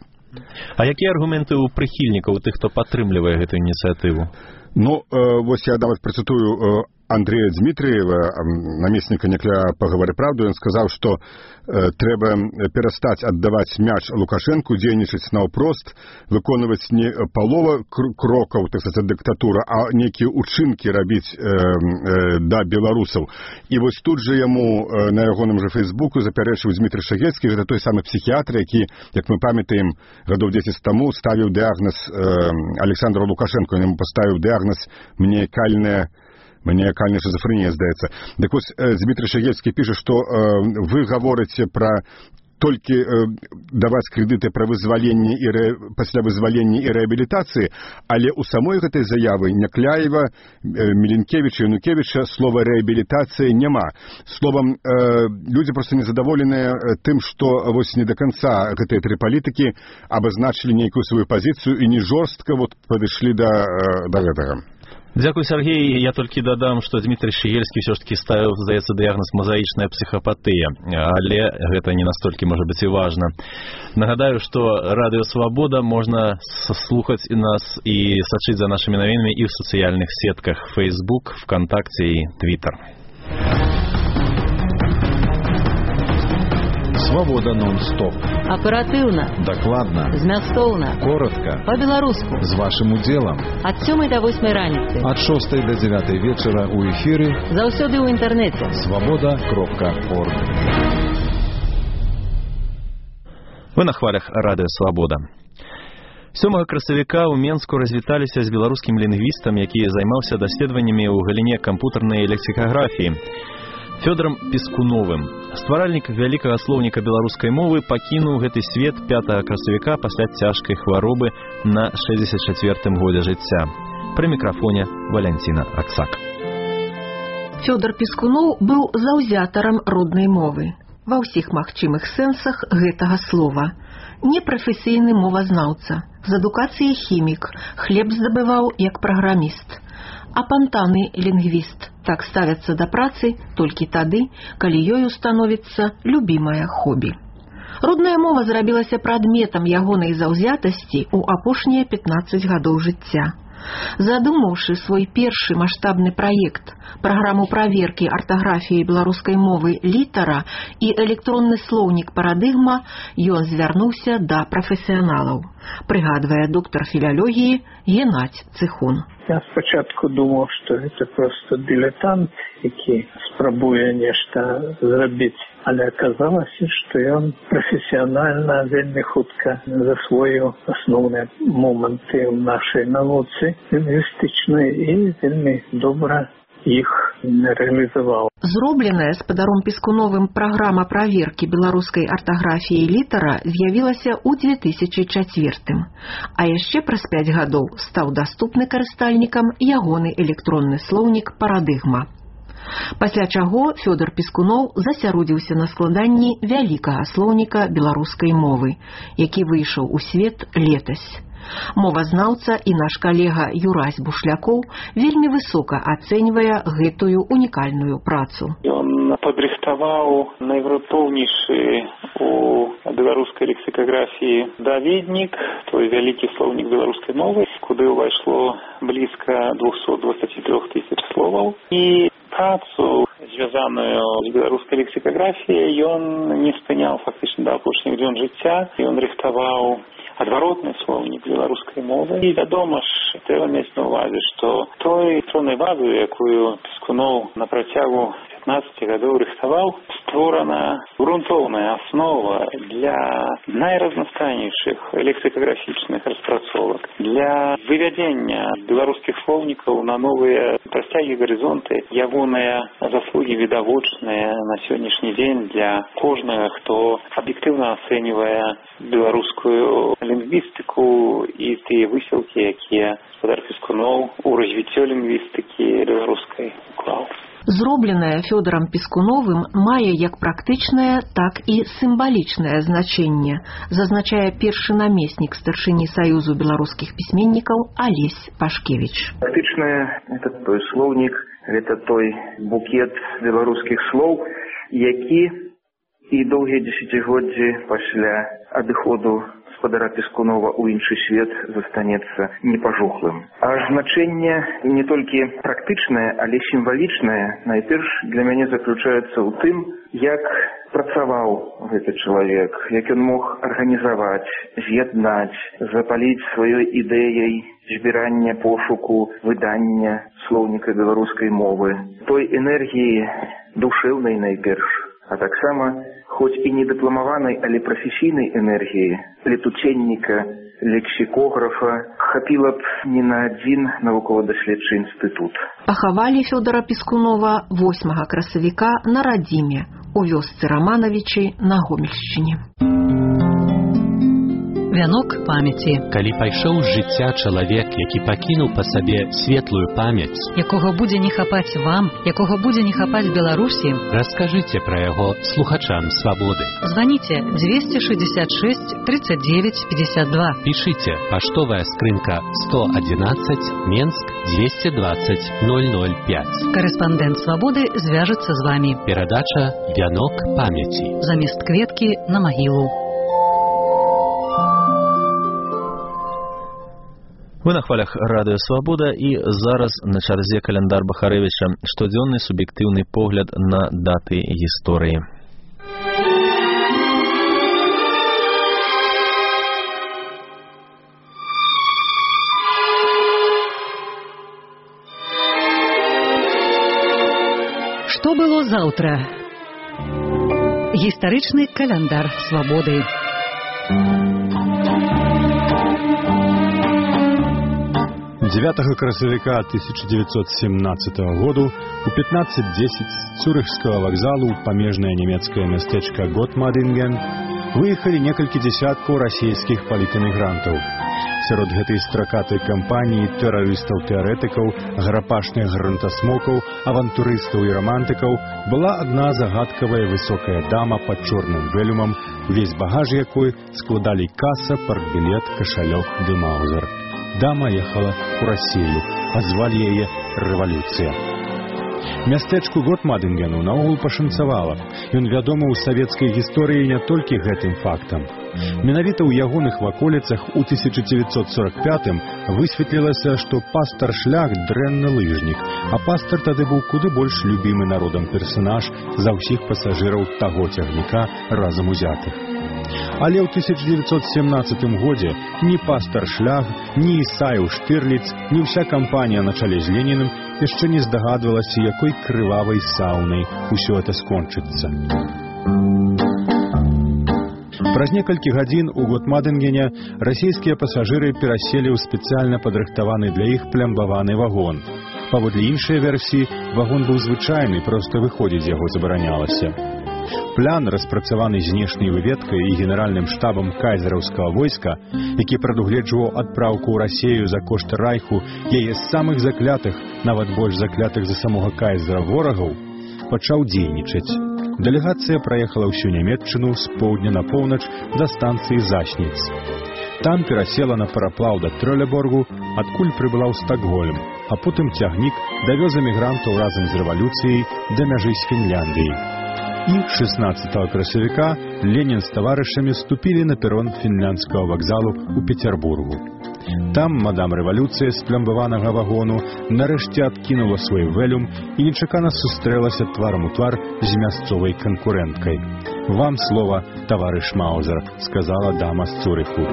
S1: А якія аргументы ў прыхільнікаў, у тых, хто падтрымлівае гэту ініцыятыву?
S7: Ну, э, вось я нават працытую э, Андрея Дмитриева, наместника Някля па «Гавары правду», он сказал, что э, трэба перастаць аддаваць мяч Лукашенку, дзейнічаць наўпрост, выконваць не палова крокаў, так сказать, дыктатура, а некія учынкі рабіць э, э, да беларусаў. І вось тут же яму э, на ягоным же Фейсбуку запярэчыў Дмітрий Шагецкі, гэта той самы псіхіатр, які, як мы памятаем, гадоў дзесяць таму ставіў дыягназ э, Александру Лукашенко, ён яму паставіў дыягназ маніякальная маніякальная шизофрения, здаецца. Так вось, Дмитрий Шагецкі піша, што э, вы гаворыце пра толькі э, даваць крэдыты пра вызваленне і ре... пасля вызвалення і рэабілітацыі, але ў самой гэтай заявы Някляева, э, Меленкевіча, Янукевіча слова рэабілітацыя няма. Словам, э, людзі проста незадаволеныя тым, што вось не да канца гэтыя тры палітыкі абазначылі нейкую сваю пазіцыю і не жорстка вот падышлі да, э, да гэтага.
S1: Дзякуй, Сергей. Я толькі дадам, што Дмітрий Шагецкі ўсё ж такі ставіў, здаецца, дыягназ мазаічная псіхапатыя, але гэта не настолькі можа быць і важна. Нагадаю, што радыё «Свабода» можна слухаць і нас і сачыць за нашымі навінамі і ў сацыяльных сетках Facebook, ВКонтакте і Twitter.
S8: Свобода нон-стоп.
S2: Оперативно.
S8: Докладно.
S2: Змястоўна.
S8: Коротко.
S2: По-беларуску.
S8: З вашим удзелам.
S2: От сёмай до восьмай раніцы.
S8: От шостай до дзевятай вечера у эфиры.
S2: Заўсёды ў інтэрнэце.
S8: свобода кропка орг.
S1: Вы на хвалях радыё «Свабода». сёмага красавіка ў Менску развіталіся з беларускім лінгвістам, які займаўся даследаваннямі ў галіне кампутарнай лексікаграфіі. Фёдором Пескуновым. Стваральнік вялікага слоўніка беларускай мовы пакінуў гэты свет пятага красавіка пасля цяжкай хваробы на шэсцьдзесят чацвёртым годзе жыцця. Пры мікрафоне Валянціна Аксак.
S9: Фёдор Пескунов быў заўзятарам роднай мовы. Ва ўсіх магчымых сэнсах гэтага слова. Непрафесійны мовазнаўца. З адукацыяй хімік. Хлеб здабываў як праграміст. апантаны лінгвіст. Так ставяцца да працы толькі тады, калі ёю становіцца любімае хобі. Родная мова зрабілася прадметам ягонай заўзятасці ў апошнія пятнаццаць гадоў жыцця. Задумаўшы свой першы маштабны праект, праграму праверкі артаграфіі беларускай мовы літара і электронны слоўнік «Парадыгма», ён звярнуўся да прафесіяналаў, прыгадвае доктар філалогіі Геннадзь Цыхун.
S10: Я спачатку думаў, што гэта проста дылетант, які спрабуе нешта зрабіць, але аказалася, што ён прафесіянальна вельмі хутка засвоіў асноўныя моманты ў нашай навуцы лінгвістычнай і вельмі добра іх реалізаваў.
S9: Зробленая спадаром Пескуновым праграма праверкі беларускай артаграфіі літара з'явілася ў две тысячы чацвёртым, а яшчэ праз пяць гадоў стаў даступны карыстальнікам ягоны электронны слоўнік «Парадыгма». Пасля чаго Фёдор Пескунов засяродзіўся на складанні вялікага слоўніка беларускай мовы, які выйшаў у свет летась. Мовазнаўца і наш калега Юрась Бушлякоў вельмі высока ацэньвае гэтую унікальную працу.
S11: Ён падрыхтаваў найвыпоўнейшы у беларускай лексікаграфіі даведнік, той вялікі слоўнік беларускай мовы, куды ўвайшло блізка двухсот двадцати трёх тысяч словаў. І працу, звязаную з беларускай лексікаграфіяй, ён не спыняў фактычна да апошніх дзён жыцця. Ён рыхтаваў адваротны слоўнік беларускай мовы. І вядома ж, трэба мець на ўвазе, што той электроннай базы, якую Пескунов на працягу пятнаццати гадоў рыхтаваў, створана грунтоўная аснова для найразнастайнейшых лексікаграфічных распрацовак, для вывядзення беларускіх слоўнікаў на новыя прасцягі гарызонты. Ягоныя заслугі відавочныя на сённяшні дзень для кожнага, хто аб'ектыўна ацэньвае беларускую лінгвістыку і тыя высілкі, якія спадар Пескунов у развіццё лінгвістыкі беларускай уклаў.
S9: Зробленае Фёдорам Пескуновым мае як практычнае, так і сімвалічнае значэнне, зазначае першы намеснік старшыні Саюзу беларускіх пісьменнікаў Алесь Пашкевіч.
S12: Практычнае – это той слоўнік, гэта той букет беларускіх слоў, які і доўгія дзесяцігоддзі пасля адыходу спадара Пескунова ў іншы свет застанецца непажухлым. А значэнне не толькі практычнае, але сімвалічнае, найперш для мяне заключаецца ў тым, як працаваў гэты чалавек, як ён мог арганізаваць, з'яднаць, запаліць сваёй ідэяй збірання, пошуку, выдання слоўніка беларускай мовы, той энергіі душэўнай найперш, а таксама, хоць і не дыпламаванай, але прафесійнай энергіі летуценніка, лексікографа хапіла б не на адзін навукова-даследчы інстытут.
S9: Пахавалі Фёдора Пескунова восьмага красавіка на радзіме у вёсцы Раманавічы на Гомельшчыне.
S14: Вянок памяці.
S15: Калі пайшоў з жыцця чалавек, які пакінуў па сабе светлую памяць,
S14: якога будзе не хапаць вам, якога будзе не хапаць Беларусі,
S15: раскажыце пра яго слухачам свабоды.
S14: Званіце двести шестьдесят шесть тридцать девять пятьдесят два.
S15: Пішыце паштовая скрынка сто одиннадцать, Менск двести двадцать ноль ноль пять.
S14: Карэспандэнт свабоды звяжацца з вамі.
S15: Перадача «Вянок памяці».
S14: Замест кветкі на магілу.
S1: Вы на хвалях радыё «Свабода» і зараз на чарзе каляндар Бахарэвіча, штодзённы суб'ектыўны погляд на даты гісторыі.
S14: Што было заўтра? Гістарычны каляндар «Свабоды».
S17: девятого красавіка тысяча девятьсот семнадцатого году у пятнадцать десять с Цюрыхского вокзалу ў памежнае нямецкае мястэчка Готмадинген выехалі некалькі дзесяткаў расійскіх палітэмігрантаў. Сярод гэтай стракатай кампаніі тэрарыстаў-тэарэтыкаў, гарапашных грантасмокаў, авантурыстаў і рамантыкаў была адна загадкавая высокая дама пад чорным вэлюмам, увесь багаж якой складалі каса, партбілет, кашалёк ды маузер. дама ехала ў Расію, а звалі яе Рэвалюцыя. Мястэчку Готмадынгену наогул пашанцавала. Ён вядомы ў савецкай гісторыі не толькі гэтым фактам. Менавіта ў ягоных ваколіцах у тысяча дзевяцьсот сорок пятым высветлілася, што пастар Шлях дрэнны лыжнік, а пастар тады быў куды больш любімы народам персанаж за ўсіх пасажыраў таго цягніка разам узятых. Але ў тысяча дзевяцьсот семнаццатым годзе ні пастар Шлях, ні Ісаю Штырліц, ні ўся кампанія на чале з Леніным яшчэ не здагадвалася, якой крывавай саунай усё это скончыцца. Праз некалькі гадзін у Готмадынгене расійскія пасажыры пераселі ў спецыяльна падрыхтаваны для іх плямбаваны вагон. Паводле іншай версіі, вагон быў звычайны, проста выходзіць з яго забаранялася. План, распрацаваны знешняй выведкай і генеральным штабам кайзераўскага войска, які прадугледжваў адпраўку ў Расею за кошт райху яе з самых заклятых, нават больш заклятых за самога кайзера ворагаў, пачаў дзейнічаць. Дэлегацыя праехала ўсю Нямецчыну з поўдня на поўнач да станцыі Засніц. Там перасела на параплаў да Тролеборгу, адкуль прыбыла ў Стакгольм, а потым цягнік давёз эмігрантаў разам з рэвалюцыяй да мяжы з Фінляндыяй. І шэснаццатага красавіка Ленін з таварышамі ступілі на перон фінляндскага вакзалу ў Пецярбургу. Там мадам рэвалюцыя з плямбаванага вагону нарэшце адкінула свой вэлюм і нечакана сустрэлася тварам у твар з мясцовай канкурэнткай. «Вам слова, таварыш Маузер», — сказала дама з Цурыху.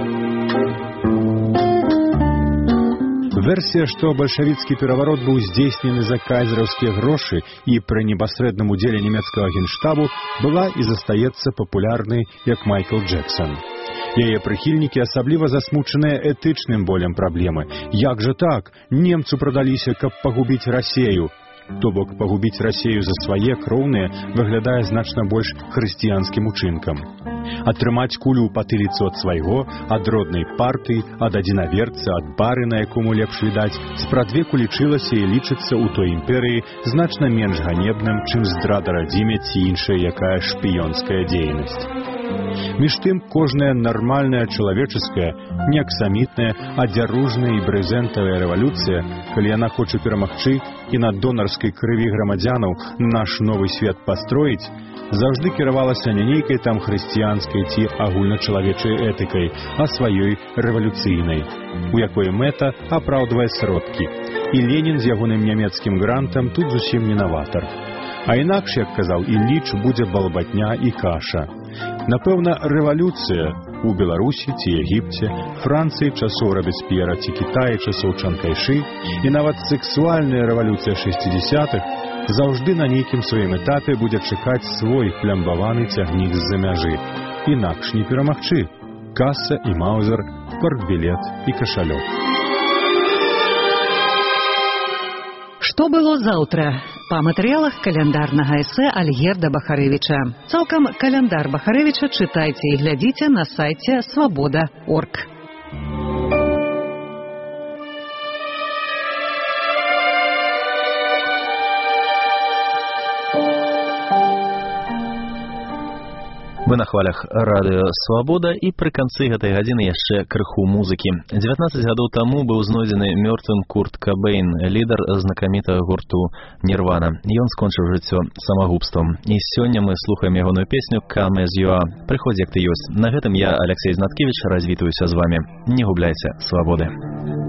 S17: Версія, што бальшавіцкі пераварот быў здзейснены за кайзераўскія грошы і пры непасрэдным удзеле нямецкага генштабу, была і застаецца папулярнай, як Майкл Джексон. Яе прыхільнікі асабліва засмучаныя этычным болем праблемы. Як жа так? Немцу прадаліся, каб пагубіць Расею. То бок, пагубіць Расею за свае кроўныя выглядае значна больш хрысціянскім учынкам. Атрымаць кулю ў патыліцу ад свайго, ад роднай партыі, ад адзінаверца, ад бары, на якому лепш відаць, спрадвеку лічылася і лічыцца ў той імперыі значна менш ганебным, чым здрада радзіме ці іншая якая шпіёнская дзейнасць. Між тым, кожная нармальная чалавеческая, не аксамітная, а дзяружная і брэзентавая рэвалюцыя, калі яна хоча перамагчы і на донарскай крыві грамадзянаў наш новы свет пастроіць, заўжды кіравалася не нейкай там хрысціянскай ці агульначалавечай этыкай, а сваёй рэвалюцыйнай, у якой мэта апраўдвае сродкі. І Ленін з ягоным нямецкім грантам тут зусім не наватар. А інакш, як казаў Ілліч, будзе балбатня і каша. Напэўна, рэвалюцыя у Беларусі ці Егіпце, Францыі часоў Робеспьера ці Кітаі часоў Чанкайшы і нават сексуальная рэвалюцыя шэсцідзесятых заўжды на нейкім сваім этапе будзе чакаць свой плямбаваны цягнік з-за мяжы. Інакш не перамагчы. Каса і маузер, партбілет і кашалёк.
S14: Што было заўтра? Па матэрыялах каляндарнага эсэ Альгерда Бахарэвіча. Цалкам каляндар Бахарэвіча чытайце і глядзіце на сайце свабода точка орг.
S1: Вы на хвалях радыё «Свабода» і пры канцы гэтай гадзіны яшчэ крыху музыкі. дзевятнаццаць гадоў таму быў знойдзены мёртвым Курт Кабэйн, лідар знакамітага гурту «Нірвана». Ён скончыў жыццё самагубствам. І сёння мы слухаем ягоную песню «Come as you are». Прыходзь, як ты ёсць. На гэтым я, Алексей Знаткевич, развітваюся з вамі. Не губляйце свабоды.